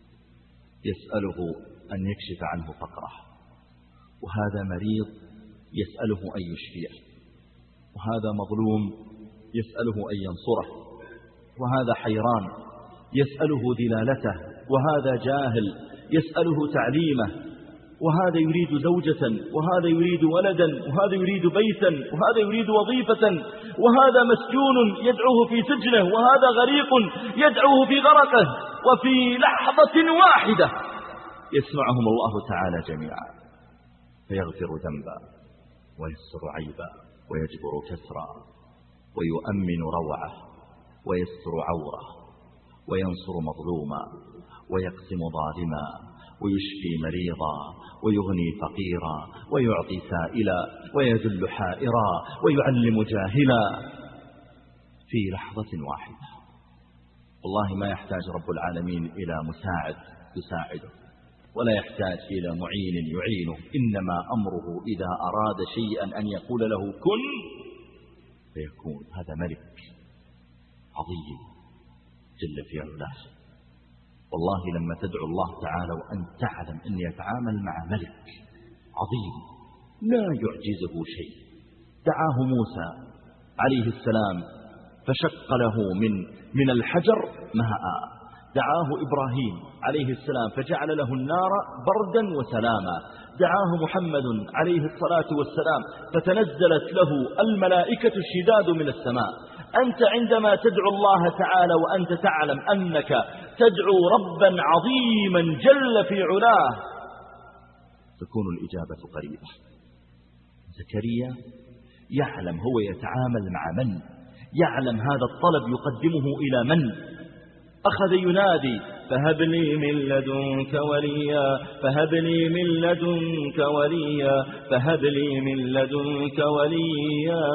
يسأله أن يكشف عنه فقره، وهذا مريض يسأله أن يشفيه، وهذا مظلوم يسأله أن ينصره، وهذا حيران يسأله دلالته، وهذا جاهل يسأله تعليمه، وهذا يريد زوجة، وهذا يريد ولدا، وهذا يريد بيتا، وهذا يريد وظيفة، وهذا مسجون يدعوه في سجنه، وهذا غريق يدعوه في غرقه، وفي لحظة واحدة يسمعهم الله تعالى جميعا فيغفر ذنبا ويستر عيبا ويجبر كسرا ويؤمن روعه ويستر عوره وينصر مظلوما ويقسم ظالما ويشفي مريضا ويغني فقيرا ويعطي سائلا ويذل حائرا ويعلم جاهلا في لحظة واحدة. والله ما يحتاج رب العالمين إلى مساعد يساعده، ولا يحتاج إلى معين يعينه، إنما أمره إذا أراد شيئا أن يقول له كن فيكون. هذا ملك عظيم جل في علاه. والله لما تدعو الله تعالى وأن تعلم أن يتعامل مع ملك عظيم لا يعجزه شيء. دعاه موسى عليه السلام فشق له من من الحجر ماء، دعاه إبراهيم عليه السلام فجعل له النار بردا وسلاما، دعاه محمد عليه الصلاة والسلام فتنزلت له الملائكة الشداد من السماء. أنت عندما تدعو الله تعالى وأنت تعلم أنك تدعو ربا عظيما جل في علاه تكون الإجابة قريبة. زكريا يعلم هو يتعامل مع من، يعلم هذا الطلب يقدمه إلى من. أخذ ينادي فهب لي من لدنك وليا فهب لي من لدنك وليا فهب لي من لدنك وليا،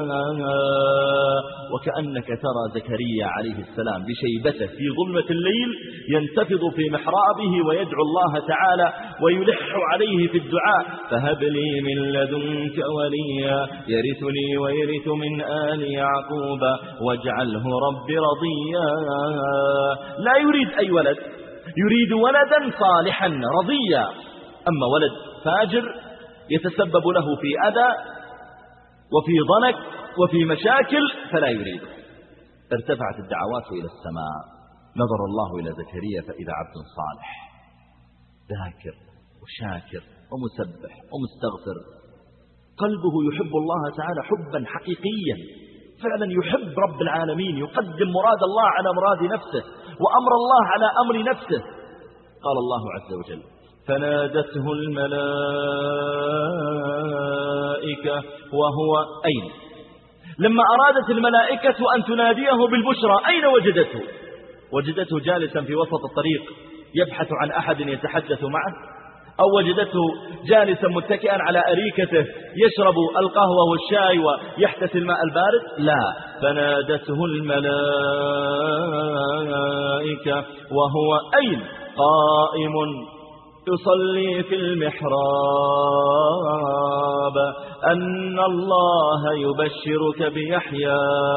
وكأنك ترى زكريا عليه السلام بشيبته في ظلمة الليل ينتفض في محرابه ويدعو الله تعالى ويلح عليه في الدعاء فهب لي من لدنك وليا يرثني ويرث من آل يعقوب واجعله رب رضيا. لا يريد أي ولد، يريد ولدا صالحا رضيا. أما ولد فاجر يتسبب له في أذى وفي ضنك وفي مشاكل فلا يريد. ارتفعت الدعوات إلى السماء، نظر الله إلى زكريا فإذا عبد صالح ذاكر وشاكر ومسبح ومستغفر، قلبه يحب الله تعالى حبا حقيقيا، فعلا يحب رب العالمين، يقدم مراد الله على مراد نفسه وأمر الله على أمر نفسه. قال الله عز وجل فنادته الملائكة وهو أين؟ لما أرادت الملائكة أن تناديه بالبشرى أين وجدته؟ وجدته جالسا في وسط الطريق يبحث عن أحد يتحدث معه، أو وجدته جالسا متكئا على أريكته يشرب القهوة والشاي ويحتسي الماء البارد؟ لا، فنادته الملائكة وهو أين؟ قائم يصلي في المحراب أن الله يبشرك بيحيى.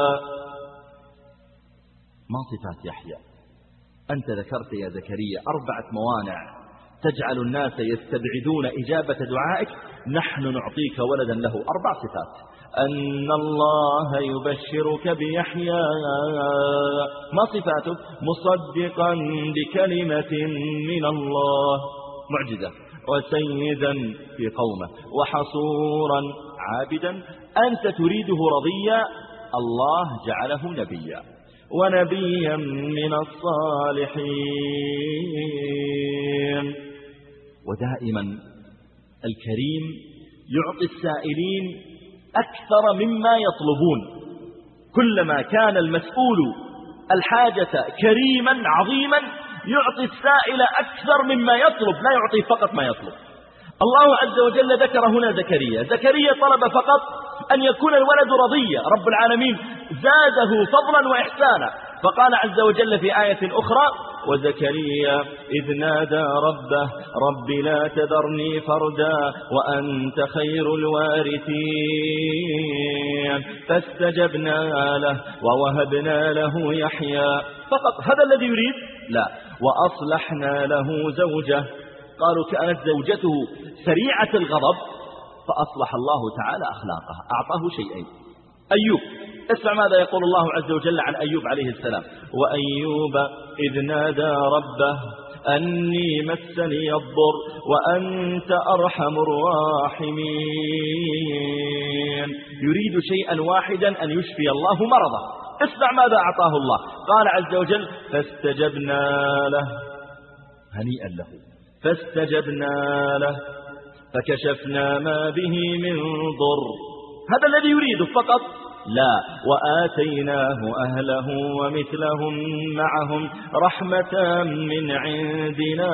ما صفات يحيى؟ أنت ذكرت يا زكريا أربعة موانع تجعل الناس يستبعدون إجابة دعائك، نحن نعطيك ولدا له أربع صفات. أن الله يبشرك بيحيى، ما صفاته؟ مصدقا بكلمة من الله، معجزة، وسيدا في قومه، وحصورا عابدا. أنت تريده رضيا، الله جعله نبيا، ونبيا من الصالحين. ودائما الكريم يعطي السائلين أكثر مما يطلبون. كلما كان المسؤول الحاجة كريما عظيما يعطي السائل أكثر مما يطلب، لا يعطي فقط ما يطلب. الله عز وجل ذكر هنا زكريا، زكريا طلب فقط أن يكون الولد رضيا، رب العالمين زاده فضلا وإحسانا، فقال عز وجل في آية أخرى وزكريا إذ نادى ربه رب لا تذرني فردا وأنت خير الوارثين فاستجبنا له ووهبنا له يحيى. فقط هذا الذي يريد؟ لا، وأصلحنا له زوجه. قالوا كانت زوجته سريعة الغضب فأصلح الله تعالى أخلاقه، أعطاه شيئين. أيوب، اسمع ماذا يقول الله عز وجل عن أيوب عليه السلام: وأيوب إذ نادى ربه أني مسني الضر وأنت أرحم الراحمين. يريد شيئا واحدا، أن يشفي الله مرضه. اسمع ماذا أعطاه الله، قال عز وجل: فاستجبنا له، هنيئا له، فاستجبنا له فكشفنا ما به من ضر. هذا الذي يريده فقط، لا، وآتيناه أهله ومثلهم معهم رحمة من عندنا.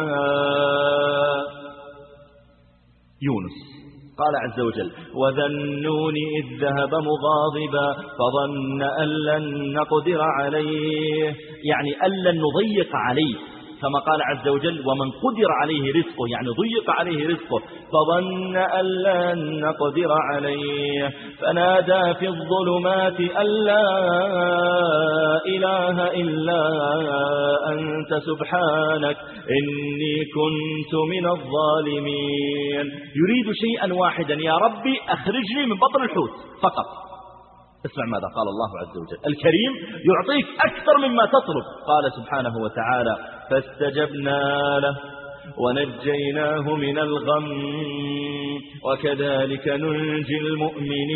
يونس قال عز وجل: وذا النون إذ ذهب مغاضبا فظن أن لن نقدر عليه، يعني أن لن نضيق عليه، كما قال عز وجل: ومن قدر عليه رزقه، يعني ضيق عليه رزقه. فظن أن لن نقدر عليه فنادى في الظلمات أن لا إله إلا أنت سبحانك إني كنت من الظالمين. يريد شيئا واحدا: يا ربي أخرجني من بطن الحوت فقط. اسمع ماذا قال الله عز وجل. الكريم يعطيك أكثر مما تطلب. قال سبحانه وتعالى: فاستجبنا له ونجيناه من الغم وكذلك ننجي المؤمنين.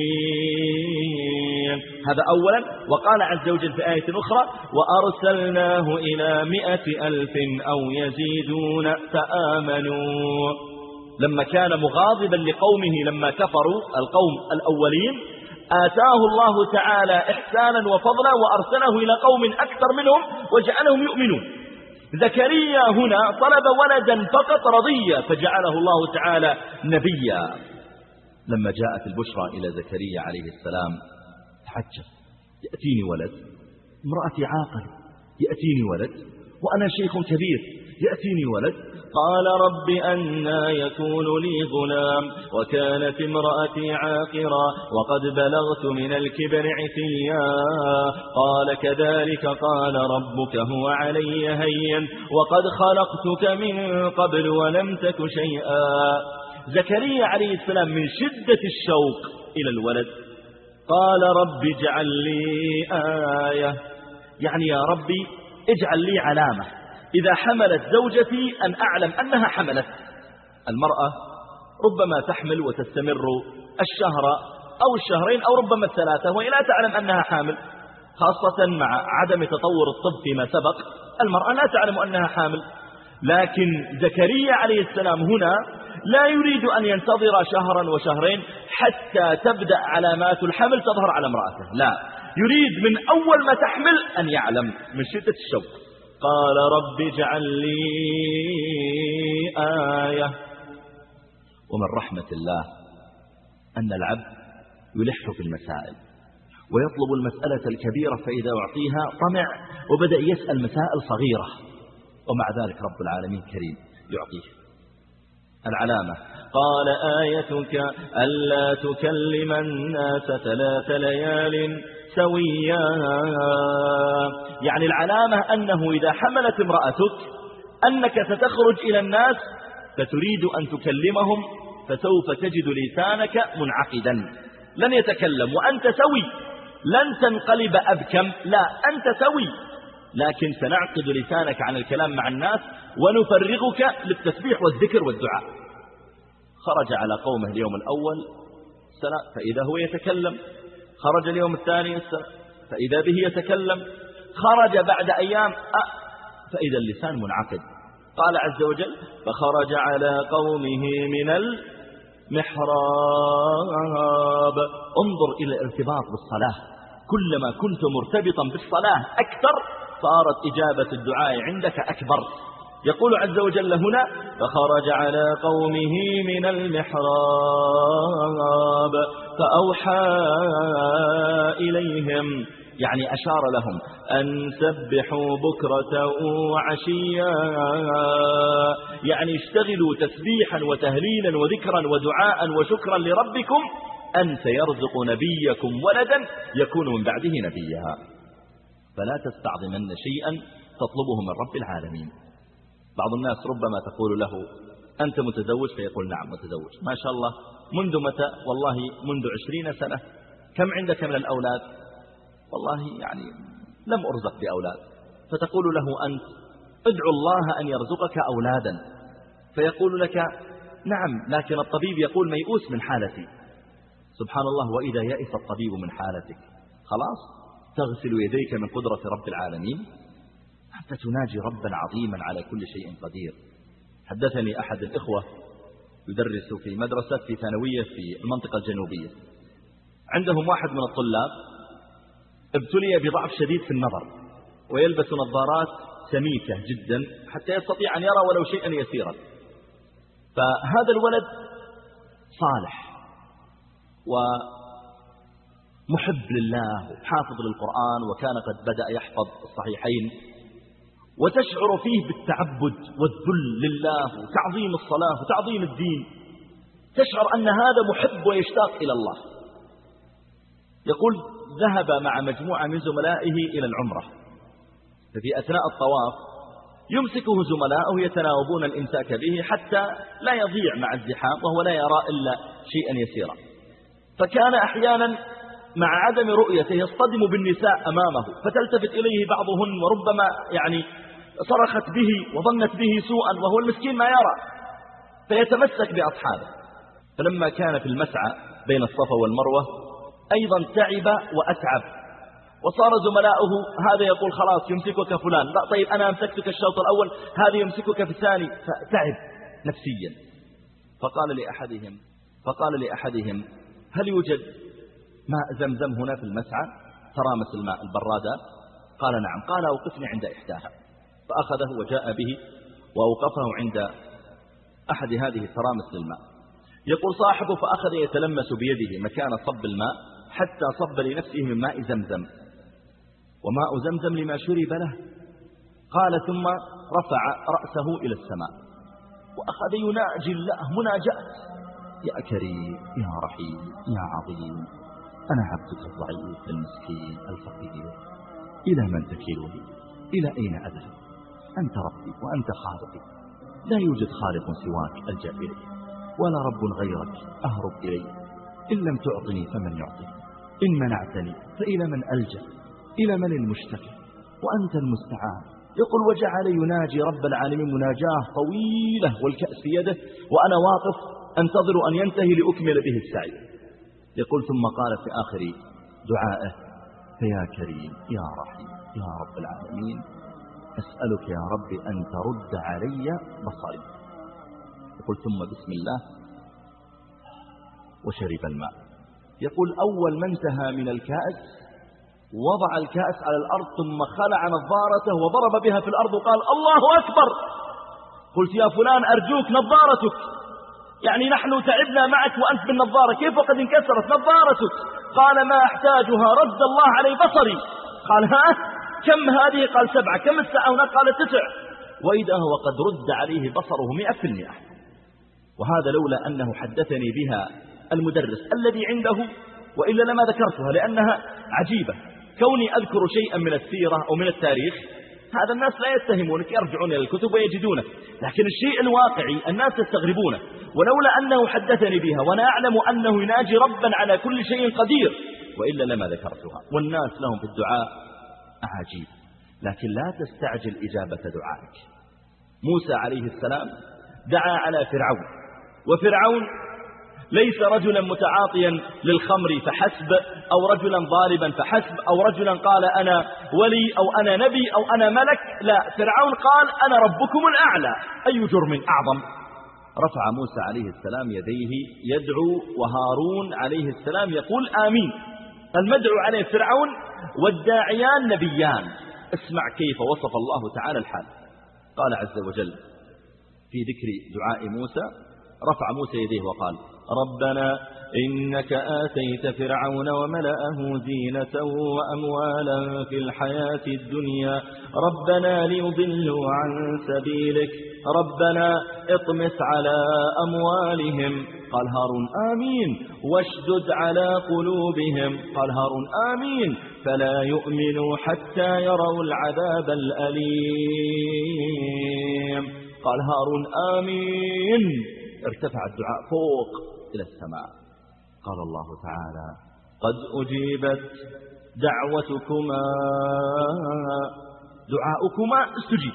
هذا أولا. وقال عز وجل في آية أخرى: وأرسلناه إلى مئة ألف أو يزيدون فآمنوا. لما كان مغاضبا لقومه لما كفروا القوم الأولين، آتاه الله تعالى إحسانا وفضلا وأرسله إلى قوم أكثر منهم وجعلهم يؤمنون. زكريا هنا طلب ولدا فقط رضيا فجعله الله تعالى نبيا. لما جاءت البشرى إلى زكريا عليه السلام تحجب: يأتيني ولد، امرأتي عاقل، يأتيني ولد وأنا شيخ كبير، يأتيني ولد. قال: رب أنى يكون لي غلام وكانت امرأتي عاقرا وقد بلغت من الكبر عتيا. قال: كذلك قال ربك هو علي هين وقد خلقتك من قبل ولم تك شيئا. زكريا عليه السلام من شدة الشوق إلى الولد قال: رب اجعل لي آية، يعني يا ربي اجعل لي علامة إذا حملت زوجتي أن أعلم أنها حملت. المرأة ربما تحمل وتستمر الشهر أو الشهرين أو ربما الثلاثة وهي لا تعلم أنها حامل، خاصة مع عدم تطور الطب فيما سبق، المرأة لا تعلم أنها حامل. لكن زكريا عليه السلام هنا لا يريد أن ينتظر شهرا وشهرين حتى تبدأ علامات الحمل تظهر على امرأته، لا، يريد من أول ما تحمل أن يعلم من شدة الشوق. قال: رب اجعل لي آية. ومن رحمة الله أن العبد يلح في المسائل ويطلب المسألة الكبيرة، فإذا أعطيها طمع وبدأ يسأل مسائل صغيرة، ومع ذلك رب العالمين كريم يعطيه العلامة. قال: آيتك ألا تكلم الناس ثلاث ليال سويا، يعني العلامة أنه إذا حملت امرأتك أنك ستخرج إلى الناس فتريد أن تكلمهم، فسوف تجد لسانك منعقدا لن يتكلم وأنت سوي، لن تنقلب أبكم، لا، أنت سوي، لكن سنعقد لسانك عن الكلام مع الناس ونفرغك للتسبيح والذكر والدعاء. خرج على قومه اليوم الأول سنة فإذا هو يتكلم، خرج اليوم الثاني السنة فإذا به يتكلم، خرج بعد أيام فإذا اللسان منعقد. قال عز وجل: فخرج على قومه من المحراب. انظر إلى الارتباط بالصلاة، كلما كنت مرتبطا بالصلاة أكثر صارت إجابة الدعاء عندك أكبر. يقول عز وجل هنا: فخرج على قومه من المحراب فأوحى إليهم، يعني أشار لهم أن سبحوا بكرة وعشيا، يعني اشتغلوا تسبيحا وتهليلا وذكرا ودعاء وشكرا لربكم أن سيرزق نبيكم ولدا يكون من بعده نبيها. فلا تستعظمن شيئا تطلبه من رب العالمين. بعض الناس ربما تقول له: أنت متزوج؟ فيقول نعم متزوج. ما شاء الله، منذ متى؟ والله منذ عشرين سنة. كم عندك من الأولاد؟ والله يعني لم أرزق بأولاد. فتقول له أنت ادعو الله أن يرزقك أولادا، فيقول لك نعم، لكن الطبيب يقول ميؤوس من حالتي. سبحان الله، وإذا يئس الطبيب من حالتك خلاص تغسل يديك من قدرة رب العالمين. أنت تناجي ربا عظيما على كل شيء قدير. حدثني أحد الإخوة يدرس في مدرسة في ثانوية في المنطقة الجنوبية، عندهم واحد من الطلاب ابتلي بضعف شديد في النظر، ويلبس نظارات سميكة جدا حتى يستطيع أن يرى ولو شيئا يسيرا. فهذا الولد صالح ومحب لله وحافظ للقرآن، وكان قد بدأ يحفظ الصحيحين، وتشعر فيه بالتعبد والذل لله وتعظيم الصلاة وتعظيم الدين، تشعر أن هذا محب ويشتاق إلى الله. يقول ذهب مع مجموعة من زملائه إلى العمرة، ففي أثناء الطواف يمسكه زملاؤه يتناوبون الإمساك به حتى لا يضيع مع الزحام، وهو لا يرى إلا شيئا يسيرا. فكان أحيانا مع عدم رؤيته يصطدم بالنساء أمامه، فتلتفت إليه بعضهن وربما يعني صرخت به وظنت به سوءا وهو المسكين ما يرى، فيتمسك بأصحابه. فلما كان في المسعى بين الصفا والمروة أيضا تعب وأتعب، وصار زملاؤه هذا يقول خلاص يمسكك فلان، لا طيب أنا أمسكتك الشوط الأول، هذا يمسكك في الثاني، فتعب نفسيا. فقال لأحدهم فقال لأحدهم هل يوجد ماء زمزم هنا في المسعى؟ ترامس الماء البرادة. قال نعم. قال أوقفني عند إحداها، فأخذه وجاء به وأوقفه عند أحد هذه الترامس للماء. يقول صاحبه فأخذ يتلمس بيده مكان صب الماء حتى صب لنفسه من ماء زمزم، وماء زمزم لما شرب له. قال ثم رفع رأسه إلى السماء وأخذ يناجي الله مناجاة: يا كريم يا رحيم يا عظيم، أنا عبدك الضعيف المسكين الفقير، إلى من تكلني؟ إلى أين أذهب؟ أنت ربي وأنت خالقي، لا يوجد خالق سواك ألجأ إليه، ولا رب غيرك أهرب إليه. إن لم تعطني فمن يعطيني، إن منعتني فإلى من ألجأ؟ إلى من المشتكي؟ وأنت المستعان. يقول وجعل يناجي رب العالمين مناجاة طويلة والكأس في يده، وأنا واقف أنتظر أن ينتهي لأكمل به السعي. يقول ثم قال في آخر دعائه: فيا كريم يا رحيم يا رب العالمين، أسألك يا رب أن ترد علي بصري. يقول ثم بسم الله وشرب الماء. يقول أول ما انتهى من الكأس وضع الكأس على الأرض ثم خلع نظارته وضرب بها في الأرض وقال: الله أكبر. قلت يا فلان أرجوك نظارتك، يعني نحن تعبنا معك وأنت بالنظارة، كيف وقد انكسرت نظارتك؟ قال ما أحتاجها، رد الله علي بصري. قال ها كم هذه؟ قال سبعة. كم الساعة هناك؟ قال تسع. وإذا هو قد رد عليه بصره مئة في المئة. وهذا لولا أنه حدثني بها المدرس الذي عنده، وإلا لما ذكرتها، لأنها عجيبة. كوني أذكر شيئا من السيرة أو من التاريخ، هذا الناس لا يتهمونك، يرجعون إلى الكتب ويجدونه، لكن الشيء الواقعي الناس يستغربونه. ولولا أنه حدثني بها وأنا أعلم أنه يناجي ربا على كل شيء قدير، وإلا لما ذكرتها. والناس لهم في الدعاء عجيب، لكن لا تستعجل إجابة دعائك. موسى عليه السلام دعا على فرعون، وفرعون ليس رجلا متعاطيا للخمر فحسب، أو رجلا ضاربا فحسب، أو رجلا قال أنا ولي أو أنا نبي أو أنا ملك. لا، فرعون قال أنا ربكم الأعلى، أي جرم أعظم. رفع موسى عليه السلام يديه يدعو، وهارون عليه السلام يقول آمين. المدعو عليه فرعون والداعيان نبيان. اسمع كيف وصف الله تعالى الحال. قال عز وجل في ذكر دعاء موسى: رفع موسى يديه وقال: ربنا إنك آتيت فرعون وملأه زينة وأموالا في الحياة الدنيا، ربنا ليضلوا عن سبيلك، ربنا اطمس على أموالهم. قال هارون آمين. واشدد على قلوبهم. قال هارون آمين. فلا يؤمنوا حتى يروا العذاب الأليم. قال هارون آمين، ارتفع الدعاء فوق إلى السماء. قال الله تعالى قد أجيبت دعوتكما، دعاؤكما استجيب.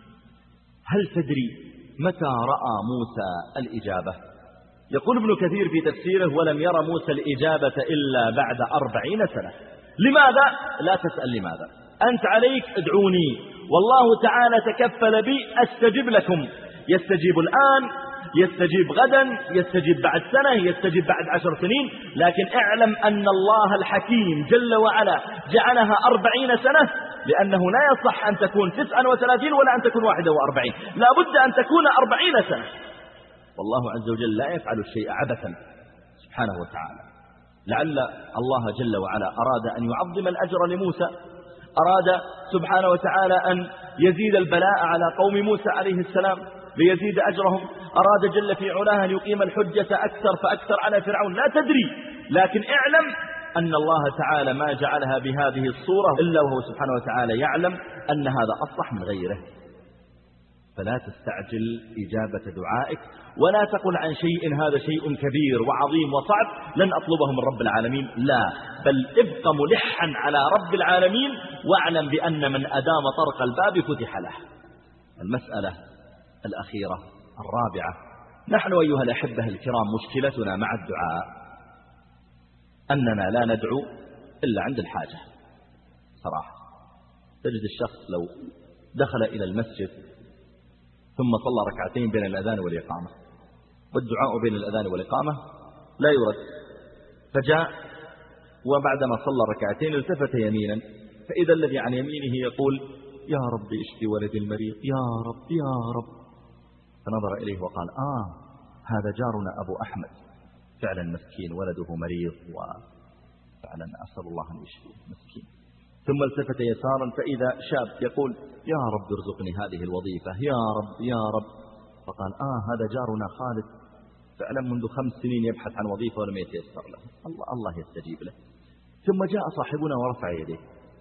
هل تدري متى رأى موسى الإجابة؟ يقول ابن كثير في تفسيره ولم يرى موسى الإجابة إلا بعد أربعين سنة. لماذا؟ لا تسأل لماذا، أنت عليك ادعوني والله تعالى تكفل بي أستجب لكم. يستجيب الآن، يستجيب غدا، يستجيب بعد سنة، يستجيب بعد عشر سنين، لكن اعلم أن الله الحكيم جل وعلا جعلها أربعين سنة، لأنه لا يصح أن تكون تسعة وثلاثين ولا أن تكون واحدة وأربعين، لا بد أن تكون أربعين سنة. والله عز وجل لا يفعل الشيء عبثا سبحانه وتعالى. لعل الله جل وعلا أراد أن يعظم الأجر لموسى، أراد سبحانه وتعالى أن يزيد البلاء على قوم موسى عليه السلام ليزيد أجرهم، أراد جل في علاه أن يقيم الحجة أكثر فأكثر على فرعون، لا تدري. لكن اعلم أن الله تعالى ما جعلها بهذه الصورة إلا وهو سبحانه وتعالى يعلم أن هذا أصلح من غيره. فلا تستعجل إجابة دعائك، ولا تقل عن شيء هذا شيء كبير وعظيم وصعب لن أطلبه من رب العالمين، لا، بل ابق ملحا على رب العالمين، واعلم بأن من أدام طرق الباب فتح له. المسألة الأخيرة الرابعة، نحن أيها الأحبة الكرام مشكلتنا مع الدعاء أننا لا ندعو إلا عند الحاجة. صراحة تجد الشخص لو دخل إلى المسجد ثم صلى ركعتين بين الأذان والإقامة، والدعاء بين الأذان والإقامة لا يرد، فجاء وبعدما صلى ركعتين التفت يمينا فإذا الذي عن يمينه يقول يا رب اشفي ولدي المريض، يا رب يا رب. فنظر إليه وقال آه هذا جارنا أبو أحمد، فعلا مسكين ولده مريض وفعلا أسأل الله أن يشفيه مسكين. ثم التفت يسارا فإذا شاب يقول يا رب ارزقني هذه الوظيفة، يا رب يا رب. فقال آه هذا جارنا خالد، فعلا منذ خمس سنين يبحث عن وظيفة ولم يتيسر له، الله الله يستجيب له. ثم جاء صاحبنا ورفع يديه،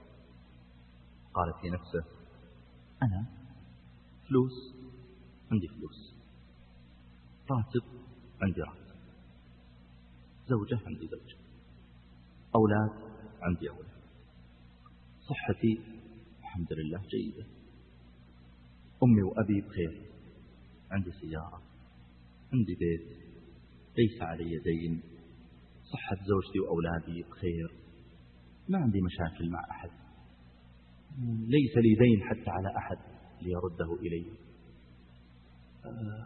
قال في نفسه أنا فلوس عندي فلوس، راتب عندي راتب، زوجة عندي زوجة، أولاد عندي أولاد، صحتي الحمد لله جيدة، أمي وأبي بخير، عندي سيارة، عندي بيت، ليس علي دين، صحة زوجتي وأولادي بخير، ما عندي مشاكل مع أحد، ليس لي دين حتى على أحد ليرده إلي. آه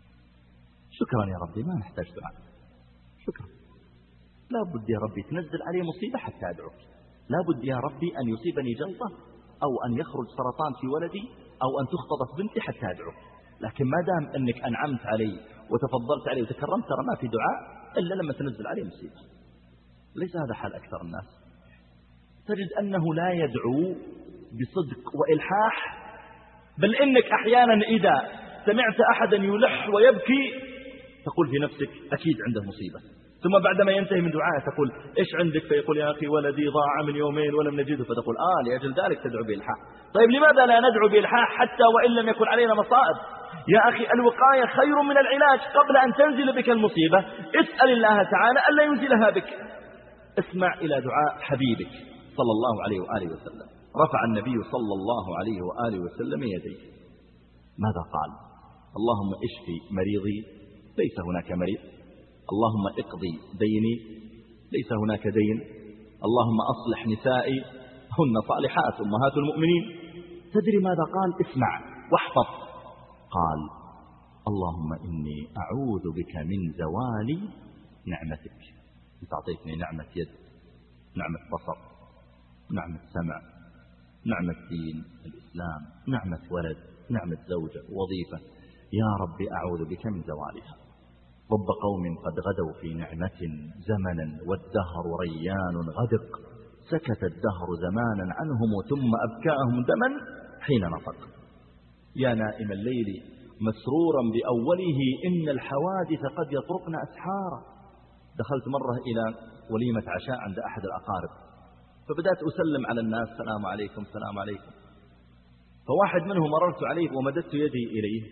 شكرا يا ربي، ما نحتاج دعاء، شكرا. لا بد يا ربي تنزل علي مصيبة حتى أدعوك، لا بد يا ربي أن يصيبني جلطة أو أن يخرج سرطان في ولدي أو أن تختطف بنتي حتى أدعوك. لكن ما دام أنك أنعمت علي وتفضلت علي وتكرمت، ترى ما في دعاء إلا لما تنزل علي مصيبة. ليس هذا حال أكثر الناس. تجد أنه لا يدعو بصدق وإلحاح، بل إنك أحيانا إذا سمعت أحدا يلح ويبكي تقول في نفسك أكيد عنده مصيبة، ثم بعدما ينتهي من دعائه تقول إيش عندك؟ فيقول يا أخي ولدي ضاع من يومين ولم نجده، فتقول آه لأجل ذلك تدعو بإلحاح. طيب لماذا لا ندعو بإلحاح حتى وإن لم يكن علينا مصائب؟ يا أخي الوقاية خير من العلاج. قبل أن تنزل بك المصيبة اسأل الله تعالى ألا ينزلها بك. اسمع إلى دعاء حبيبك صلى الله عليه وآله وسلم. رفع النبي صلى الله عليه وآله وسلم يديه، ماذا قال؟ اللهم اشفي مريضي، ليس هناك مريض. اللهم اقضي ديني، ليس هناك دين. اللهم أصلح نسائي، هن صالحات أمهات المؤمنين. تدري ماذا قال؟ اسمع واحفظ. قال اللهم إني أعوذ بك من زوال نعمتك. أنت أعطيتني نعمة يد، نعمة بصر، نعمة سمع، نعمة دين الإسلام، نعمة ولد، نعمة زوجة، وظيفة. يا رب أعوذ بك من زوالها. رب قوم قد غدوا في نعمة زمنا والدهر ريان غدق، سكت الدهر زمانا عنهم ثم أبكاهم دما حين نطق. يا نائم الليل مسرورا بأوله إن الحوادث قد يطرقن أسحارا. دخلت مرة إلى وليمة عشاء عند أحد الأقارب، فبدأت أسلم على الناس، السلام عليكم السلام عليكم. فواحد منهم مررت عليه ومددت يدي إليه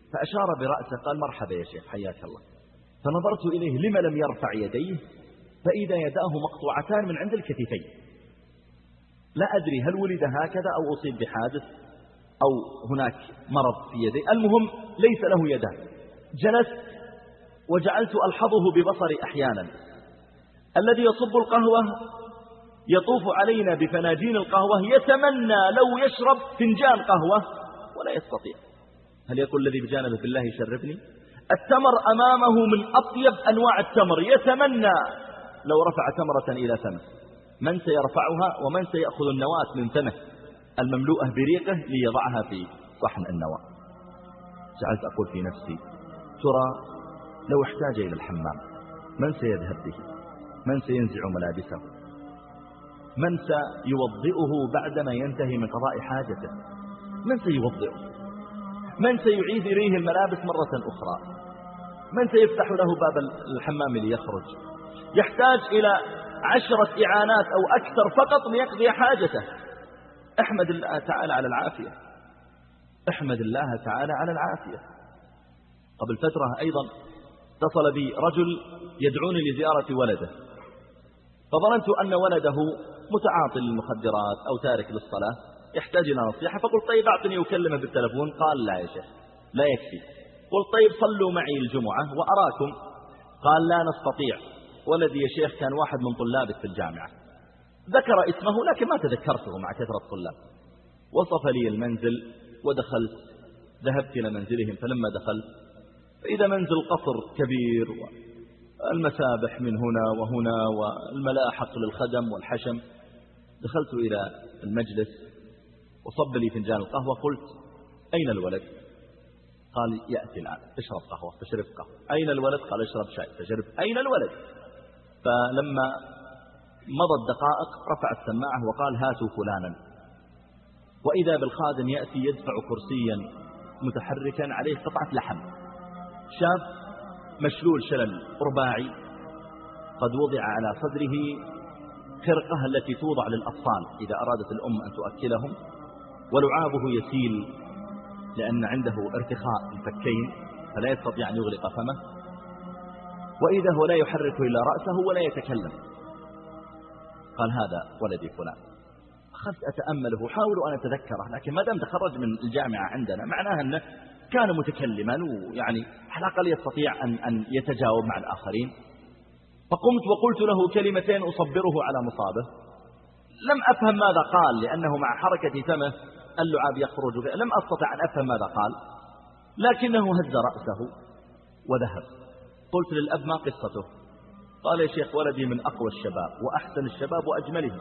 فأشار برأسه قال مرحبا يا شيخ حياك الله. فنظرت إليه لما لم يرفع يديه فإذا يداه مقطوعتان من عند الكتفين. لا أدري هل ولد هكذا أو أصيب بحادث أو هناك مرض في يديه، المهم ليس له يدان. جلست وجعلت ألحظه ببصري أحيانا. الذي يصب القهوة يطوف علينا بفناجين القهوة يتمنى لو يشرب فنجان قهوة ولا يستطيع. هل يقول الذي بجانبه بالله يشربني؟ التمر أمامه من أطيب أنواع التمر، يتمنى لو رفع تمرة إلى فمه. من سيرفعها ومن سيأخذ النواة من فمه المملوءة بريقه ليضعها في صحن النواة؟ جعلت أقول في نفسي ترى لو احتاج إلى الحمام من سيذهب به؟ من سينزع ملابسه؟ من سيوضئه بعدما ينتهي من قضاء حاجته؟ من سيوضئه؟ من سيعيد إليه الملابس مرة أخرى؟ من سيفتح له باب الحمام ليخرج؟ يحتاج إلى عشرة إعانات أو أكثر فقط ليقضي حاجته. احمد الله تعالى على العافية، احمد الله تعالى على العافية. قبل فترة أيضا اتصل بي رجل يدعوني لزيارة ولده، فظننت أن ولده متعاطي للمخدرات أو تارك للصلاة يحتاج إلى نصيحة، فقلت طيب أعطني أكلمه بالتلفون. قال لا يا شيخ لا يكفي. قلت طيب صلوا معي الجمعة وأراكم. قال لا نستطيع، ولدي يا شيخ كان واحد من طلابك في الجامعة. ذكر اسمه لكن ما تذكرته مع كثرة الطلاب. وصف لي المنزل ودخلت، ذهبت إلى منزلهم. فلما دخلت فإذا منزل قصر كبير والمسابح من هنا وهنا والملاحق للخدم والحشم. دخلت إلى المجلس وصب لي فنجان القهوة. قلت أين الولد؟ قال يأتي الآن. اشرب قهوة. فشرب قهوة. أين الولد؟ قال اشرب شاي. فشرب. أين الولد؟ فلما مضت دقائق رفع السماعة وقال هاتوا فلانا. وإذا بالخادم يأتي يدفع كرسيا متحركا عليه قطعة لحم. شاب مشلول شلل رباعي قد وضع على صدره خرقة التي توضع للأطفال إذا أرادت الأم أن تؤكلهم، ولعابه يسيل لأن عنده ارتخاء الفكين فلا يستطيع أن يغلق فمه. وإذا هو لا يحرك إلا رأسه ولا يتكلم. قال هذا ولدي فلان. أخذت أتأمله وحاول أن أتذكره، لكن ما دام تخرج من الجامعة عندنا معناها أنه كان متكلما ويعني على الأقل يستطيع أن, أن يتجاوب مع الآخرين. فقمت وقلت له كلمتين أصبره على مصابه. لم أفهم ماذا قال لأنه مع حركة فمه اللعاب يخرج. لم أستطع أن أفهم ماذا قال، لكنه هز رأسه وذهب. قلت للأب ما قصته؟ قال يا شيخ ولدي من أقوى الشباب وأحسن الشباب وأجملهم،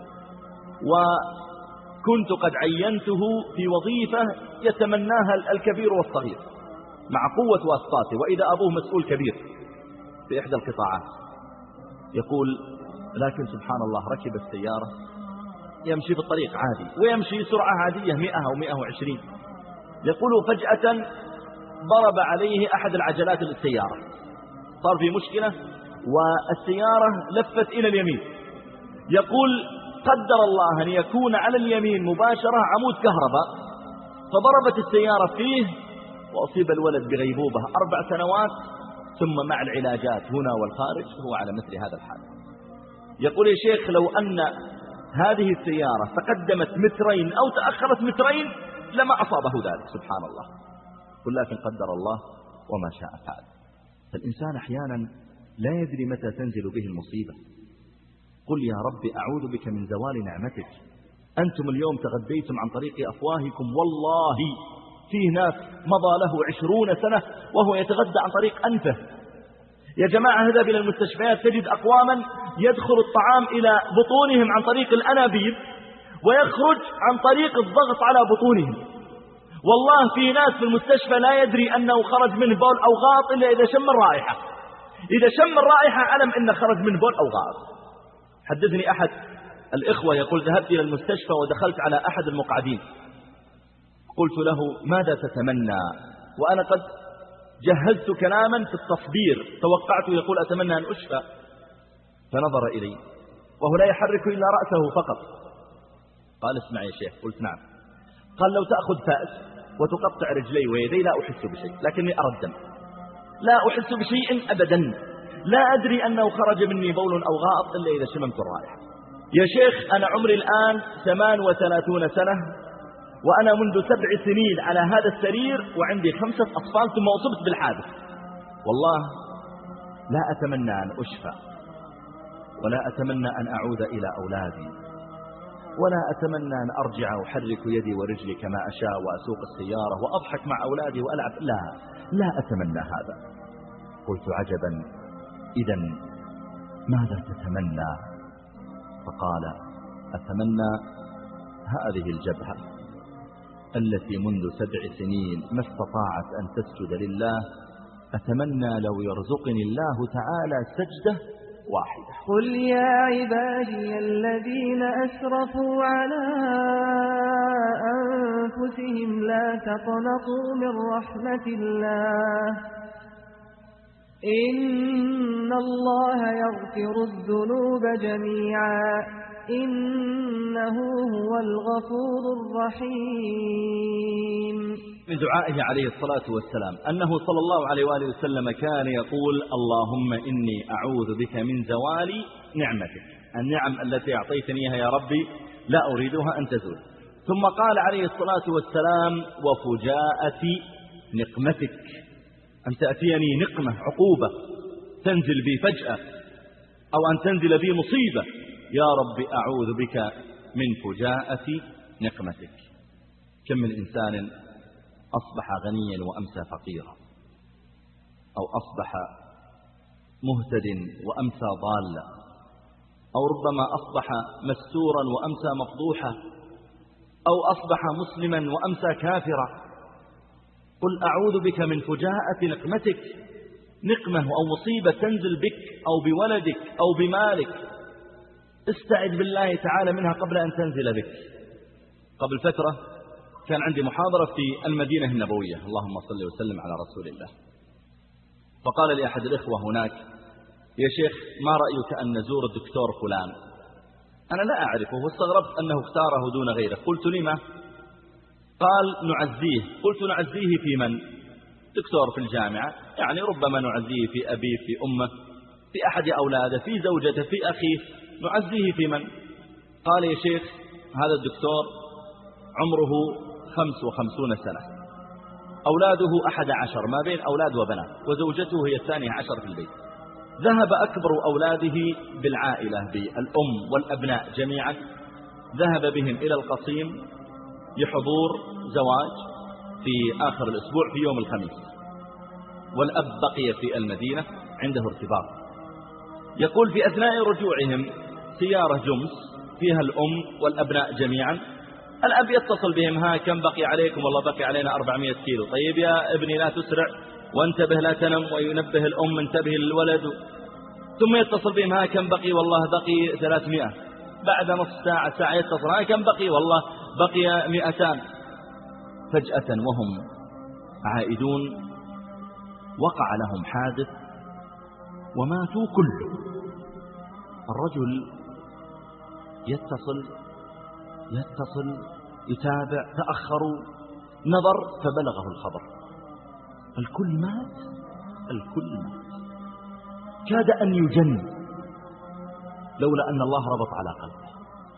وكنت قد عينته في وظيفة يتمناها الكبير والصغير مع قوة واسطاته، وإذا أبوه مسؤول كبير في إحدى القطاعات. يقول لكن سبحان الله ركب السيارة يمشي في الطريق عادي ويمشي سرعة عادية مئة أو مئة وعشرين. يقول فجأة ضرب عليه أحد العجلات للسيارة، صار في مشكلة والسيارة لفت إلى اليمين. يقول قدر الله أن يكون على اليمين مباشرة عمود كهرباء فضربت السيارة فيه وأصيب الولد بغيبوبة أربع سنوات، ثم مع العلاجات هنا والخارج هو على مثل هذا الحال. يقول يا شيخ لو أن هذه السيارة تقدمت مترين أو تأخرت مترين لما أصابه ذلك سبحان الله، ولكن قدر الله وما شاء فعل. فالإنسان أحيانا لا يدري متى تنزل به المصيبة. قل يا رب أعوذ بك من زوال نعمتك. أنتم اليوم تغديتم عن طريق أفواهكم، والله فيه ناس مضى له عشرون سنة وهو يتغدى عن طريق أنفه. يا جماعة اذهب إلى المستشفيات تجد أقواما يدخل الطعام إلى بطونهم عن طريق الأنابيب ويخرج عن طريق الضغط على بطونهم. والله في ناس في المستشفى لا يدري أنه خرج منه بول أو غائط إلا إذا شم الرائحة. إذا شم الرائحة علم أنه خرج منه بول أو غائط. حدثني أحد الإخوة يقول ذهبت إلى المستشفى ودخلت على أحد المقعدين، قلت له ماذا تتمنى؟ وأنا قد جهزت كلاما في التصبير توقعت يقول أتمنى أن أشفى. فنظر إلي وهو لا يحرك إلا رأسه فقط. قال اسمع يا شيخ. قلت نعم. قال لو تأخذ فأس وتقطع رجلي ويدي لا أحس بشيء، لكني أرى الدم، لا أحس بشيء أبدا، لا أدري أنه خرج مني بول أو غائط إلا إذا شممت الرائحة. يا شيخ أنا عمري الآن ثمان وثلاثون سنة، وأنا منذ سبع سنين على هذا السرير وعندي خمسة أطفال ثم أصبت بالحادث. والله لا أتمنى أن أشفى، ولا أتمنى أن أعود إلى أولادي، ولا أتمنى أن أرجع أحرك يدي ورجلي كما أشاء وأسوق السيارة وأضحك مع أولادي وألعب. لا لا أتمنى هذا. قلت عجبا، إذن ماذا تتمنى؟ فقال أتمنى هذه الجبهة التي منذ سبع سنين ما استطاعت أن تسجد لله، أتمنى لو يرزقني الله تعالى سجدة واحدة. قل يا عبادي الذين أسرفوا على أنفسهم لا تقنطوا من رحمة الله إن الله يغفر الذنوب جميعا إنه هو الغفور الرحيم. من دعائه عليه الصلاة والسلام أنه صلى الله عليه وآله وسلم كان يقول اللهم إني أعوذ بك من زوال نعمتك، النعم التي أعطيتنيها يا ربي لا أريدها أن تزول. ثم قال عليه الصلاة والسلام وفجاءة نقمتك، أن تأتيني نقمة عقوبة تنزل بي فجأة أو أن تنزل بي مصيبة، يا رب أعوذ بك من فجاءة نقمتك. كم من إنسان أصبح غنيا وأمسى فقيرا، أو أصبح مهتد وأمسى ضالا، أو ربما أصبح مستورا وأمسى مفضوحا، أو أصبح مسلما وأمسى كافرا. قل أعوذ بك من فجاءة نقمتك، نقمة أو مصيبة تنزل بك أو بولدك أو بمالك، استعذ بالله تعالى منها قبل أن تنزل بك. قبل فترة كان عندي محاضرة في المدينة النبوية، اللهم صل وسلم على رسول الله، فقال لي أحد الإخوة هناك يا شيخ ما رأيك أن نزور الدكتور فلان؟ أنا لا أعرفه واستغربت أنه اختاره دون غيره. قلت لما؟ قال نعزيه. قلت نعزيه في من؟ دكتور في الجامعة، يعني ربما نعزيه في أبيه في أمه في أحد أولاده في زوجته في أخيه، نعزيه في من؟ قال يا شيخ هذا الدكتور عمره خمس وخمسون سنة، أولاده أحد عشر ما بين أولاد وبنات، وزوجته هي الثانية عشر في البيت. ذهب أكبر أولاده بالعائلة بالأم والأبناء جميعا، ذهب بهم إلى القصيم لحضور زواج في آخر الأسبوع في يوم الخميس، والأب بقي في المدينة عنده ارتباط. يقول في أثناء رجوعهم سيارة جمس فيها الأم والأبناء جميعا، الأب يتصل بهم ها كم بقي عليكم؟ والله بقي علينا أربعمائة كيلو. طيب يا ابني لا تسرع وانتبه لا تنم، وينبه الأم انتبه للولد. ثم يتصل بهم ها كم بقي؟ والله بقي ثلاثمائة. بعد نصف ساعة ساعة يتصل ها كم بقي؟ والله بقي مئتان. فجأة وهم عائدون وقع لهم حادث وماتوا كلهم. الرجل يتصل يتصل يتابع، تأخروا، نظر فبلغه الخبر الكل مات، الكل مات. كاد أن يجن لولا أن الله ربط على قلبه.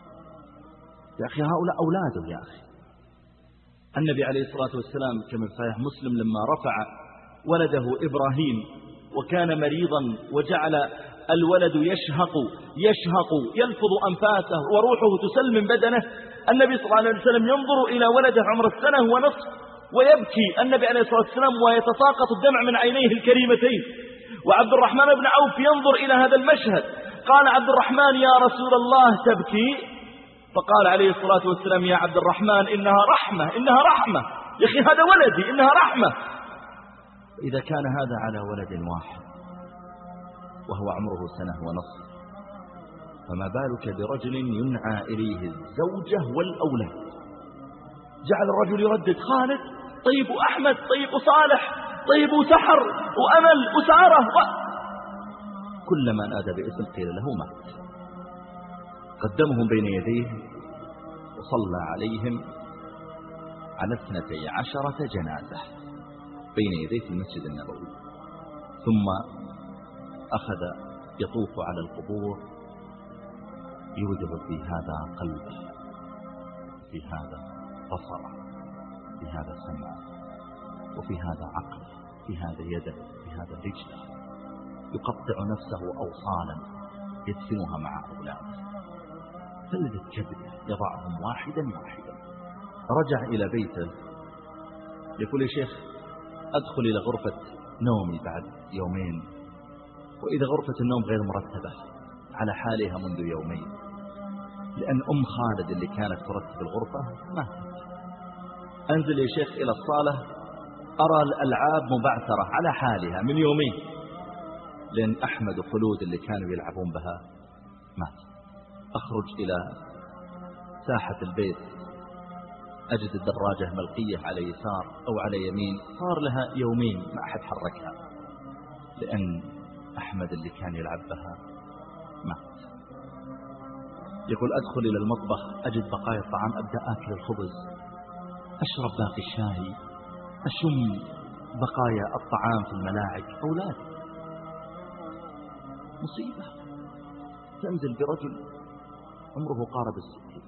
يا أخي هؤلاء أولاده يا أخي. النبي عليه الصلاة والسلام كما في صحيح مسلم لما رفع ولده إبراهيم وكان مريضا وجعل الولد يشهق يشهق يلفظ أنفاسه وروحه تسل من بدنه، النبي صلى الله عليه وسلم ينظر إلى ولده عمر السنة ونصف ويبكي النبي عليه الصلاة والسلام ويتساقط الدمع من عينيه الكريمتين. وعبد الرحمن بن عوف ينظر إلى هذا المشهد، قال عبد الرحمن يا رسول الله تبكي؟ فقال عليه الصلاة والسلام يا عبد الرحمن إنها رحمة، إنها رحمة يا أخي، هذا ولدي، إنها رحمة. إذا كان هذا على ولد واحد وهو عمره سنة ونصف، فما بالك برجل ينعى إليه الزوجة والأولاد. جعل الرجل يردد خالد طيب أحمد طيب صالح طيب سحر وأمل وسارة و... كلما نادى باسم قيل له مات. قدمهم بين يديه وصلى عليهم على اثنتي عشرة جنازة بين يدي المسجد النبوي، ثم أخذ يطوف على القبور يودع في هذا قلبه، في هذا بصره، في هذا سمعه، وفي هذا عقله، في هذا يده، في هذا رجله، يقطع نفسه أوصالا يدفنها مع أولاده، فلذت كبده يضعهم واحدا واحدا. رجع إلى بيته يقول: يا شيخ أدخل إلى غرفة نومي بعد يومين، وإذا غرفة النوم غير مرتبة على حالها منذ يومين، لأن أم خالد اللي كانت ترتب الغرفة ماتت. أنزل يا شيخ إلى الصالة أرى الألعاب مبعثرة على حالها من يومين، لأن أحمد وخلود اللي كانوا يلعبون بها مات. أخرج إلى ساحة البيت أجد الدراجة ملقية على يسار أو على يمين، صار لها يومين ما أحد حركها، لأن أحمد اللي كان يلعب بها مات. يقول: أدخل إلى المطبخ أجد بقايا الطعام، أبدأ آكل الخبز، أشرب باقي الشاي، أشم بقايا الطعام في الملاعق. أولاد مصيبة تنزل برجل عمره قارب الستين.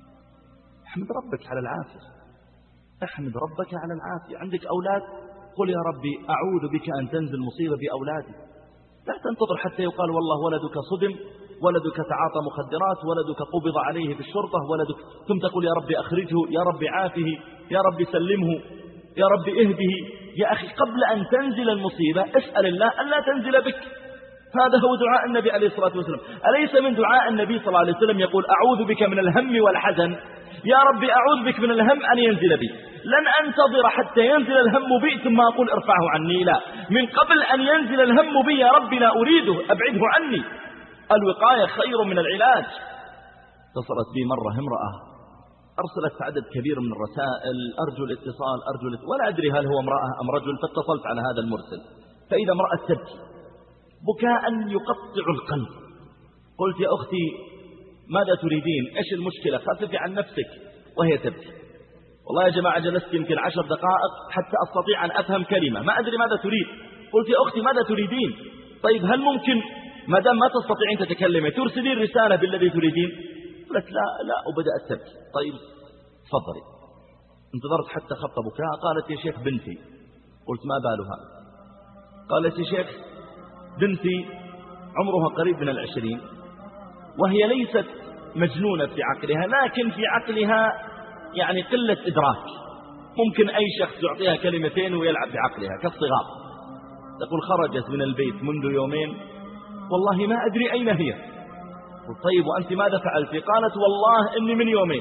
احمد ربك على العافية، احمد ربك على العافية. عندك أولاد، قل يا ربي أعوذ بك أن تنزل مصيبة بأولادي. لا تنتظر حتى يقال والله ولدك صدم، ولدك تعاطى مخدرات، ولدك قبض عليه في الشرطة، ولدك، ثم تقول يا ربي أخرجه، يا ربي عافه، يا ربي سلمه، يا ربي اهده. يا أخي قبل أن تنزل المصيبة اسأل الله أن لا تنزل بك. هذا هو دعاء النبي عليه الصلاة والسلام. أليس من دعاء النبي صلى الله عليه وسلم يقول: أعوذ بك من الهم والحزن، يا ربي أعوذ بك من الهم أن ينزل بي. لن أنتظر حتى ينزل الهم بي ثم أقول ارفعه عني، لا، من قبل أن ينزل الهم بي يا ربي لا أريده، أبعده عني. الوقاية خير من العلاج. اتصلت بي مرة امرأة أرسلت عدد كبير من الرسائل: أرجو الاتصال، أرجو الاتصال، ولا أدري هل هو امرأة أم رجل، فاتصلت على هذا المرسل فإذا امرأة تبكي بكاء يقطع القلب. قلت: يا أختي ماذا تريدين؟ إيش المشكلة؟ خففي عن نفسك. وهي تبكي. والله يا جماعة جلست يمكن عشر دقائق حتى أستطيع أن أفهم كلمة، ما أدري ماذا تريد. قلت: يا أختي ماذا تريدين؟ طيب هل ممكن ما دام ما تستطيعين تتكلمي ترسلين رسالة بالذي تريدين؟ قلت: لا لا، وبدأت تبكي. طيب تفضلي. انتظرت حتى خط بكاء. قالت: يا شيخ بنتي. قلت: ما بالها؟ قالت: يا شيخ بنتي عمرها قريب من العشرين، وهي ليست مجنونة في عقلها، لكن في عقلها يعني قلة إدراك، ممكن أي شخص يعطيها كلمتين ويلعب بعقلها كالصغار. تقول: خرجت من البيت منذ يومين، والله ما أدري أين هي. قلت: طيب وأنت ماذا فعلت؟ قالت: والله إني من يومين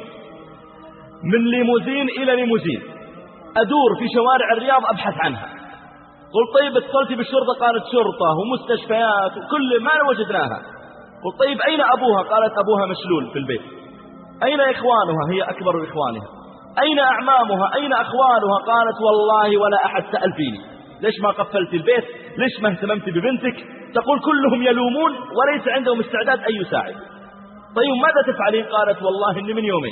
من ليموزين إلى ليموزين أدور في شوارع الرياض أبحث عنها. قلت: طيب اتصلت بالشرطة؟ قالت: شرطة ومستشفيات وكل ما وجدناها. قلت: طيب أين أبوها؟ قالت: أبوها مشلول في البيت. أين إخوانها؟ هي أكبر إخوانها. أين أعمامها؟ أين أخوالها؟ قالت: والله ولا أحد سأل فيني. ليش ما قفلت البيت؟ ليش ما اهتممت ببنتك؟ تقول كلهم يلومون وليس عندهم استعداد أن يساعد. طيب ماذا تفعلين؟ قالت: والله إني من يومين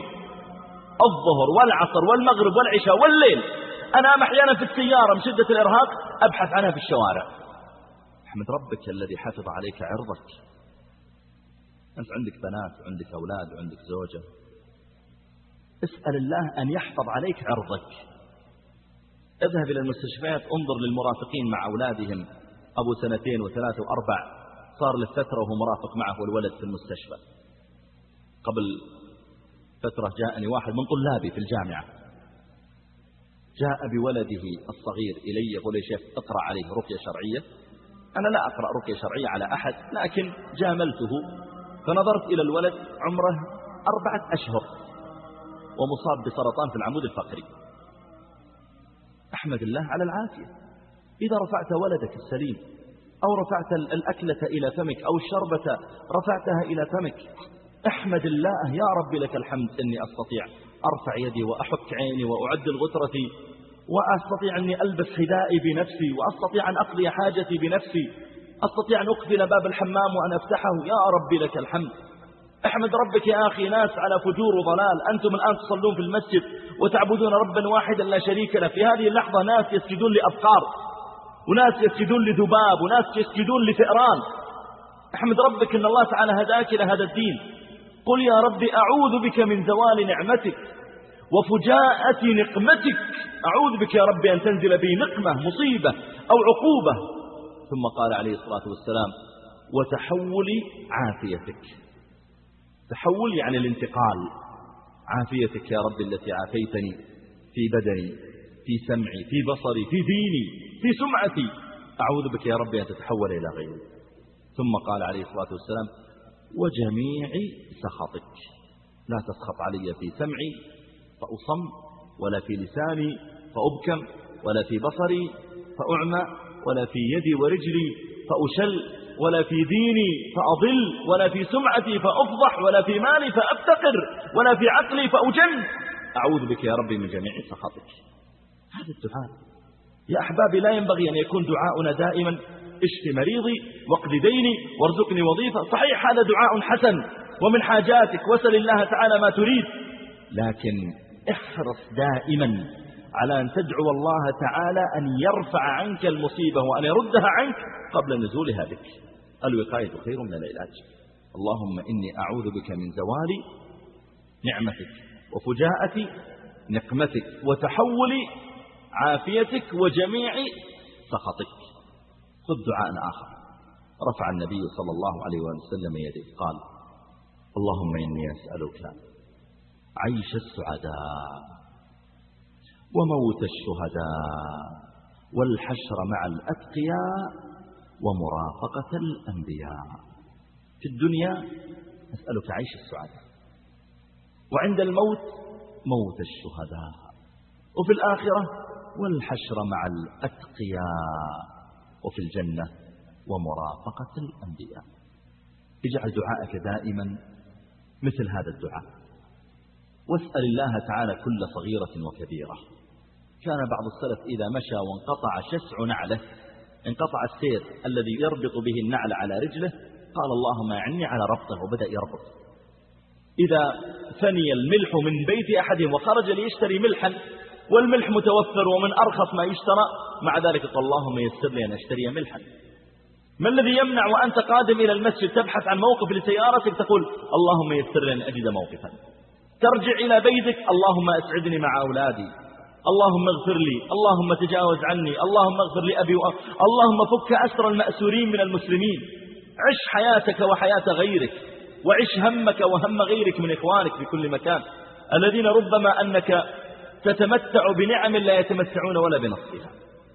الظهر والعصر والمغرب والعشاء والليل أنام أحيانا في السيارة من شدة الإرهاق أبحث عنها في الشوارع. احمد ربك الذي حفظ عليك عرضك. أنت عندك بنات وعندك أولاد وعندك زوجة، اسأل الله أن يحفظ عليك عرضك. اذهب إلى المستشفيات، انظر للمرافقين مع أولادهم أبو سنتين وثلاث وأربع، صار لفترة وهو مرافق معه الولد في المستشفى. قبل فترة جاءني واحد من طلابي في الجامعة، جاء بولده الصغير إلي يقول: يا شيخ اقرأ عليه رقية شرعية. أنا لا أقرأ رقية شرعية على أحد، لكن جاملته فنظرت إلى الولد عمره أربعة أشهر ومصاب بسرطان في العمود الفقري. أحمد الله على العافية. إذا رفعت ولدك السليم أو رفعت الأكلة إلى فمك أو الشربة رفعتها إلى فمك، احمد الله يا رب لك الحمد إني أستطيع أرفع يدي وأحك عيني وأعدل غترتي وأستطيع أني ألبس حذائي بنفسي وأستطيع أن أقضي حاجتي بنفسي، أستطيع أن أقفل باب الحمام وأن أفتحه. يا رب لك الحمد. احمد ربك يا أخي، ناس على فجور وضلال، أنتم الآن تصلون في المسجد وتعبدون ربا واحدا لا شريك له. في هذه اللحظة ناس يسجدون لأبقار، وناس يسجدون لذباب، وناس يسجدون لفئران. احمد ربك إن الله تعالى هداك إلى هذا الدين. قل يا رب أعوذ بك من زوال نعمتك وفجاءة نقمتك، أعوذ بك يا رب أن تنزل بي نقمة، مصيبة أو عقوبة. ثم قال عليه الصلاة والسلام وتحول عافيتك. تحول يعني الانتقال. عافيتك يا رب التي عافيتني في بدني، في سمعي، في بصري، في ديني، في سمعتي، أعوذ بك يا رب أن تتحول إلى غيري. ثم قال عليه الصلاة والسلام وجميع سخطك. لا تسخط علي في سمعي فأصم، ولا في لساني فأبكم، ولا في بصري فأعمى، ولا في يدي ورجلي فأشل، ولا في ديني فأضل، ولا في سمعتي فأفضح، ولا في مالي فأفتقر، ولا في عقلي فأجن. أعوذ بك يا ربي من جميع سخطك. هذا الدعاء يا أحبابي لا ينبغي أن يكون دعاؤنا دائما اشف مريضي واقض ديني وارزقني وظيفة. صحيح هذا دعاء حسن ومن حاجاتك، وسل الله تعالى ما تريد، لكن احرص دائما على أن تدعو الله تعالى أن يرفع عنك المصيبة وأن يردها عنك قبل نزولها بك. الوقاية خير من العلاج. اللهم إني أعوذ بك من زوال نعمتك وفجاءة نقمتك وتحول عافيتك وجميع سخطك. خذ دعاء آخر. رفع النبي صلى الله عليه وسلم يديه قال اللهم إني أسألك عيش السعداء وموت الشهداء والحشر مع الأتقياء ومرافقة الأنبياء. في الدنيا أسألك عيش السعداء، وعند الموت موت الشهداء، وفي الآخرة والحشر مع الأتقياء، وفي الجنة ومرافقة الأنبياء. اجعل دعائك دائما مثل هذا الدعاء، واسأل الله تعالى كل صغيرة وكبيرة. كان بعض السلف إذا مشى وانقطع شسع نعله، انقطع السير الذي يربط به النعل على رجله، قال اللهم أعني على ربطه، وبدأ يربط. إذا ثني الملح من بيت أحدهم وخرج ليشتري ملحا والملح متوفر ومن أرخص ما يشترى، مع ذلك قال اللهم يسر لي أن أشتري ملحا. ما الذي يمنع وأنت قادم إلى المسجد تبحث عن موقف لسيارتك تقول اللهم يسر لي أن أجد موقفا؟ ترجع إلى بيتك اللهم أسعدني مع أولادي، اللهم اغفر لي، اللهم تجاوز عني، اللهم اغفر لأبي وأخ، اللهم فك أسر المأسورين من المسلمين. عش حياتك وحياة غيرك، وعش همك وهم غيرك من إخوانك في كل مكان، الذين ربما أنك تتمتع بنعم لا يتمتعون ولا بنصفها.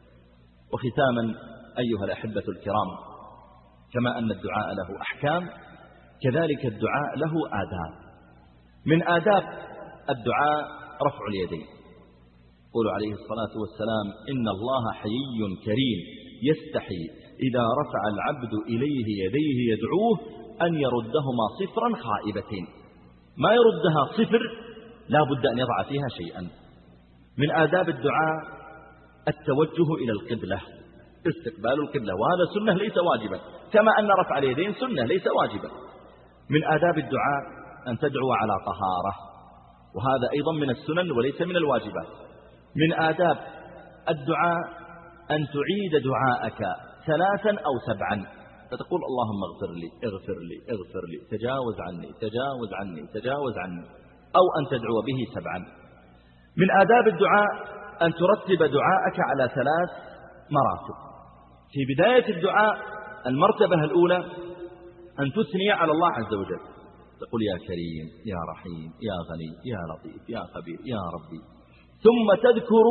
وختاما أيها الأحبة الكرام، كما أن الدعاء له أحكام كذلك الدعاء له آداب. من آداب الدعاء رفع اليدين. قول عليه الصلاة والسلام إن الله حيي كريم يستحي إذا رفع العبد إليه يديه يدعوه أن يردهما صفرا خائبتين. ما يردها صفر، لا بد أن يضع فيها شيئا. من آداب الدعاء التوجه إلى القبلة، استقبال القبلة، وهذا سنة ليس واجبا، كما أن رفع اليدين سنة ليس واجبا. من آداب الدعاء أن تدعو على طهارة، وهذا أيضا من السنن وليس من الواجبات. من آداب الدعاء أن تعيد دعاءك ثلاثا أو سبعا، فتقول اللهم اغفر لي اغفر لي اغفر لي تجاوز عني تجاوز عني تجاوز عني، أو أن تدعو به سبعا. من آداب الدعاء أن ترتب دعاءك على ثلاث مراتب. في بداية الدعاء المرتبة الأولى أن تثني على الله عز وجل، تقول يا كريم يا رحيم يا غني يا لطيف يا خبير يا ربي، ثم تذكر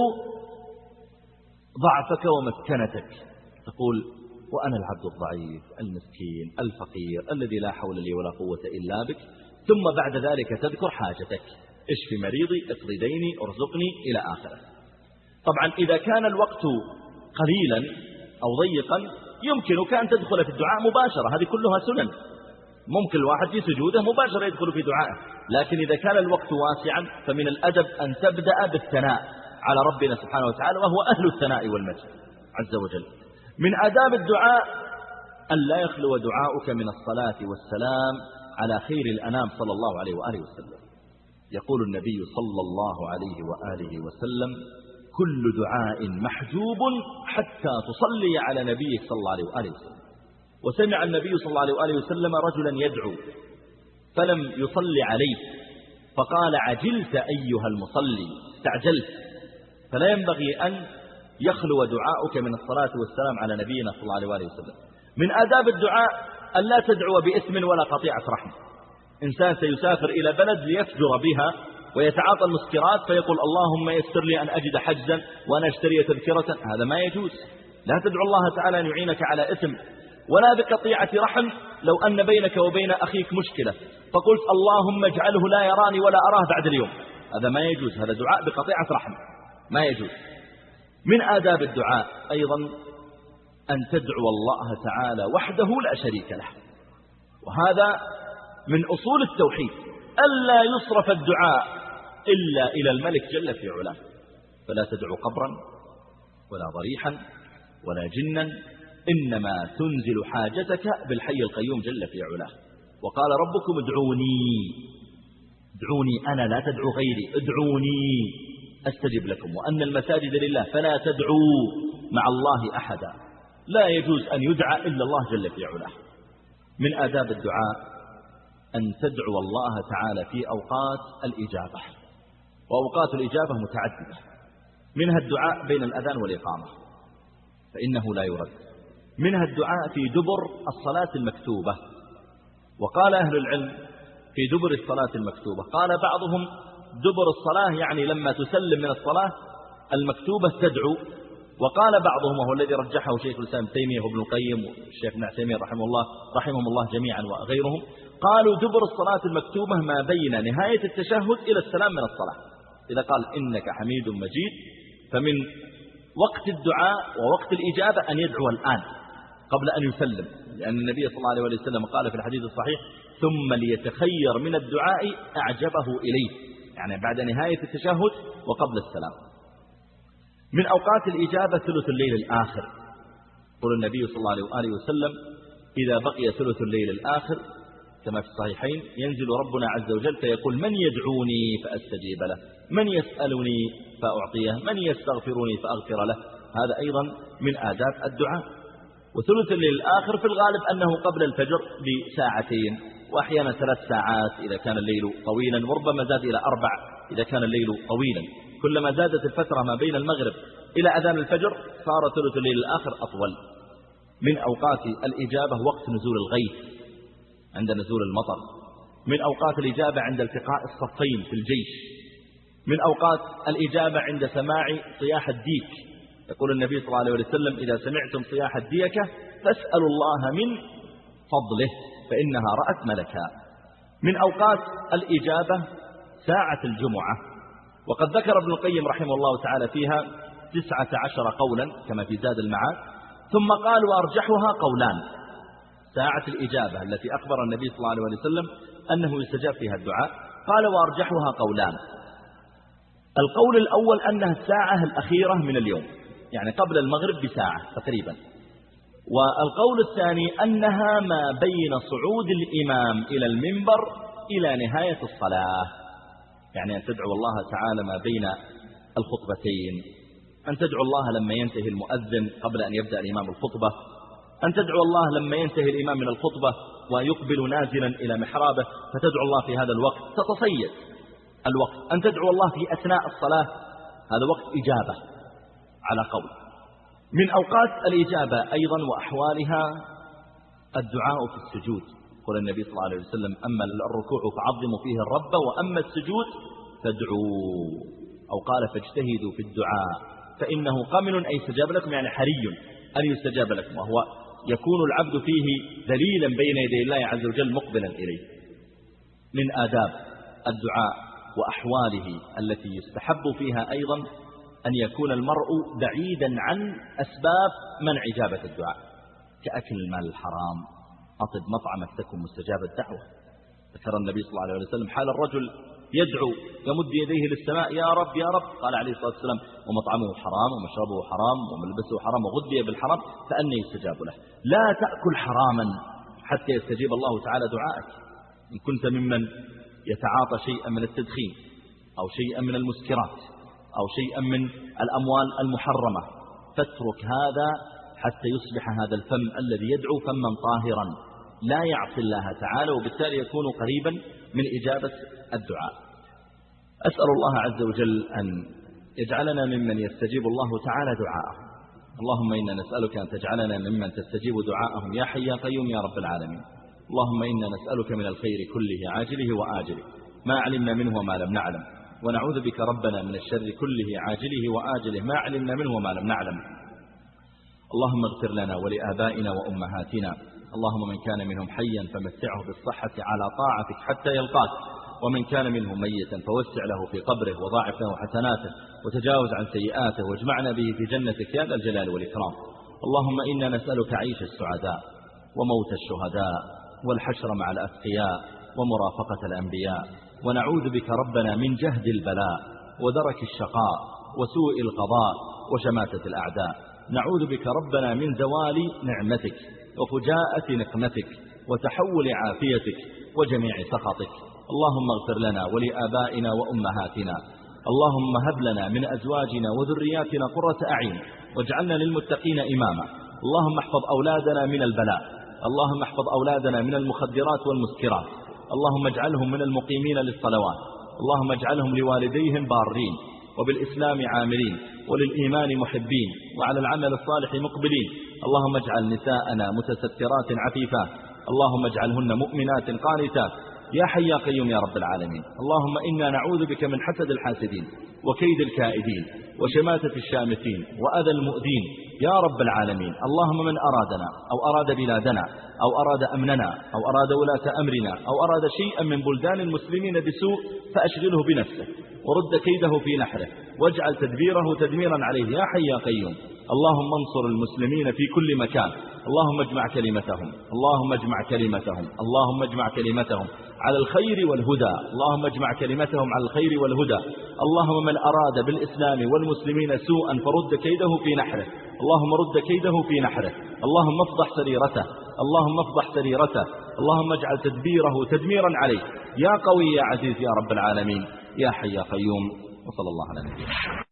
ضعفك ومسكنتك، تقول وأنا العبد الضعيف المسكين الفقير الذي لا حول لي ولا قوة إلا بك. ثم بعد ذلك تذكر حاجتك، اشفي مريضي اقض ديني ارزقني إلى آخره. طبعا إذا كان الوقت قليلا أو ضيقا يمكنك أن تدخل في الدعاء مباشرة، هذه كلها سنن، ممكن الواحد في سجوده مباشرة يدخل في دعائه. لكن إذا كان الوقت واسعا فمن الأدب أن تبدأ بالثناء على ربنا سبحانه وتعالى، وهو أهل الثناء والمجد عز وجل. من آداب الدعاء أن لا يخلو دعاؤك من الصلاة والسلام على خير الأنام صلى الله عليه وآله وسلم. يقول النبي صلى الله عليه وآله وسلم: كل دعاء محجوب حتى تصلي على نبيك صلى الله عليه وآله وسلم. وسمع النبي صلى الله عليه وآله وسلم رجلا يدعو فلم يصلي عليه، فقال: عجلت أيها المصلي، استعجلت، فلا ينبغي أن يخلو دعاؤك من الصلاة والسلام على نبينا صلى الله عليه وآله وسلم. من آداب الدعاء أن لا تدعو بإثم ولا قطيعة رحم. إنسان سيسافر إلى بلد ليفجر بها ويتعاطى المسكرات فيقول: اللهم يسر لي أن أجد حجزا وأن أشتري تذكرة، هذا ما يجوز. لا تدعو الله تعالى أن يعينك على إثم ولا بقطيعة رحم. لو أن بينك وبين أخيك مشكلة فقلت: اللهم اجعله لا يراني ولا أراه بعد اليوم، هذا ما يجوز، هذا دعاء بقطيعة رحم، ما يجوز. من آداب الدعاء أيضا أن تدعو الله تعالى وحده لا شريك له، وهذا من أصول التوحيد، ألا يصرف الدعاء إلا إلى الملك جل في علاه. فلا تدعو قبرا ولا ضريحا ولا جنا، إنما تنزل حاجتك بالحي القيوم جل في علاه. وقال ربكم: ادعوني ادعوني أنا، لا تدعو غيري، ادعوني أستجب لكم، وأن المساجد لله فلا تدعوا مع الله أحدا. لا يجوز أن يدعى إلا الله جل في علاه. من آداب الدعاء أن تدعو الله تعالى في أوقات الإجابة، وأوقات الإجابة متعددة، منها الدعاء بين الأذان والإقامة فإنه لا يرد، منها الدعاء في دبر الصلاة المكتوبة. وقال أهل العلم في دبر الصلاة المكتوبة، قال بعضهم دبر الصلاة يعني لما تسلم من الصلاة المكتوبة تدعو، وقال بعضهم وهو الذي رجحه شيخ الإسلام ابن تيمية وابن القيم والشيخ ابن عثيمين رحمه الله رحمهم الله جميعا وغيرهم، قالوا دبر الصلاة المكتوبة ما بين نهاية التشهد إلى السلام من الصلاة. إذا قال إنك حميد مجيد فمن وقت الدعاء ووقت الإجابة أن يدعو الآن قبل أن يسلم، لأن النبي صلى الله عليه وسلم قال في الحديث الصحيح: ثم ليتخير من الدعاء أعجبه إليه، يعني بعد نهاية التشهد وقبل السلام. من أوقات الإجابة ثلث الليل الآخر، قال النبي صلى الله عليه وآله وسلم: إذا بقي ثلث الليل الآخر كما في الصحيحين ينزل ربنا عز وجل فيقول: من يدعوني فأستجيب له، من يسألني فأعطيه، من يستغفرني فأغفر له. هذا أيضا من آداب الدعاء. وثلث الليل الآخر في الغالب أنه قبل الفجر بساعتين، وأحيانا ثلاث ساعات إذا كان الليل طويلا، وربما زاد إلى أربع إذا كان الليل طويلا. كلما زادت الفترة ما بين المغرب إلى أذان الفجر صار ثلث الليل الآخر أطول. من أوقات الإجابة وقت نزول الغيث عند نزول المطر، من أوقات الإجابة عند التقاء الصفين في الجيش، من أوقات الإجابة عند سماع صياح الديك. يقول النبي صلى الله عليه وسلم: إذا سمعتم صياح الديكة فاسألوا الله من فضله فإنها رأت ملكا. من أوقات الإجابة ساعة الجمعة، وقد ذكر ابن القيم رحمه الله تعالى فيها تسعة عشر قولا كما في زاد المعاد، ثم قال: وأرجحها قولان. ساعة الإجابة التي أخبر النبي صلى الله عليه وسلم أنه يستجاب فيها الدعاء، قال: وأرجحها قولان. القول الأول أنها الساعة الأخيرة من اليوم، يعني قبل المغرب بساعة تقريبا. والقول الثاني أنها ما بين صعود الإمام إلى المنبر إلى نهاية الصلاة، يعني أن تدعو الله تعالى ما بين الخطبتين، أن تدعو الله لما ينتهي المؤذن قبل أن يبدأ الإمام الخطبة، أن تدعو الله لما ينتهي الإمام من الخطبة ويقبل نازلا إلى محرابه فتدعو الله في هذا الوقت، تتصيد الوقت. أن تدعو الله في أثناء الصلاة، هذا وقت إجابة على قول. من أوقات الإجابة أيضا وأحوالها الدعاء في السجود. قال النبي صلى الله عليه وسلم: أما الركوع فعظموا فيه الرب، وأما السجود فادعوا، أو قال: فاجتهدوا في الدعاء فإنه قمن أي استجاب لكم، يعني حري أن يستجاب لكم، وهو يكون العبد فيه ذليلا بين يدي الله عز وجل مقبلا إليه. من آداب الدعاء وأحواله التي يستحب فيها أيضا أن يكون المرء بعيدا عن أسباب منع إجابة الدعاء، كأكل المال الحرام، أطب مطعمك تكن مستجاب الدعوة. ذكر النبي صلى الله عليه وسلم حال الرجل يدعو يمد يديه للسماء: يا رب يا رب، قال عليه الصلاة والسلام: ومطعمه حرام ومشربه حرام وملبسه حرام وغذي بالحرام فأنى يستجاب له. لا تأكل حراما حتى يستجيب الله تعالى دعائك. إن كنت ممن يتعاطى شيئا من التدخين أو شيئا من المسكرات أو شيئا من الأموال المحرمة فاترك هذا حتى يصبح هذا الفم الذي يدعو فما طاهرا لا يعصي الله تعالى، وبالتالي يكون قريبا من إجابة الدعاء. أسأل الله عز وجل أن يجعلنا ممن يستجيب الله تعالى دعاءه. اللهم إنا نسألك أن تجعلنا ممن تستجيب دعاءهم يا حي يا قيوم يا رب العالمين. اللهم إنا نسألك من الخير كله عاجله وآجله ما علمنا منه وما لم نعلم، ونعوذ بك ربنا من الشر كله عاجله وآجله ما علمنا منه وما لم نعلم. اللهم اغفر لنا ولآبائنا وأمهاتنا. اللهم من كان منهم حيا فمتعه بالصحة على طاعتك حتى يلقاك، ومن كان منهم ميتا فوسع له في قبره وضاعف له حسناته وتجاوز عن سيئاته واجمعنا به في جنتك يا ذا الجلال والإكرام. اللهم إنا نسألك عيش السعداء وموت الشهداء والحشر مع الأتقياء ومرافقة الأنبياء، ونعوذ بك ربنا من جهد البلاء ودرك الشقاء وسوء القضاء وشماتة الأعداء. نعوذ بك ربنا من زوال نعمتك وفجاءة نقمتك وتحول عافيتك وجميع سخطك. اللهم اغفر لنا ولآبائنا وأمهاتنا. اللهم هب لنا من أزواجنا وذرياتنا قرة أعين واجعلنا للمتقين إماما. اللهم احفظ أولادنا من البلاء. اللهم احفظ أولادنا من المخدرات والمسكرات. اللهم اجعلهم من المقيمين للصلوات. اللهم اجعلهم لوالديهم بارين وبالإسلام عاملين وللإيمان محبين وعلى العمل الصالح مقبلين. اللهم اجعل نساءنا متسترات عفيفات. اللهم اجعلهن مؤمنات قانتات يا حي يا قيوم يا رب العالمين. اللهم إنا نعوذ بك من حسد الحاسدين وكيد الكائدين وشماتة الشامتين وأذى المؤذين يا رب العالمين. اللهم من أرادنا أو أراد بلادنا أو أراد أمننا أو أراد ولاة أمرنا أو أراد شيئا من بلدان المسلمين بسوء فأشغله بنفسه ورد كيده في نحره واجعل تدبيره تدميرا عليه يا حي يا قيوم. اللهم انصر المسلمين في كل مكان. اللهم اجمع كلمتهم. اللهم اجمع كلمتهم. اللهم اجمع كلمتهم على الخير والهدى. اللهم اجمع كلمتهم على الخير والهدى. اللهم من أراد بالإسلام والمسلمين سوءا فرد كيده في نحره. اللهم رد كيده في نحره. اللهم افضح سريرته. اللهم افضح سريرته. اللهم اجعل تدبيره تدميرا عليه يا قوي يا عزيز يا رب العالمين يا حي يا قيوم. وصلى الله على نبينا.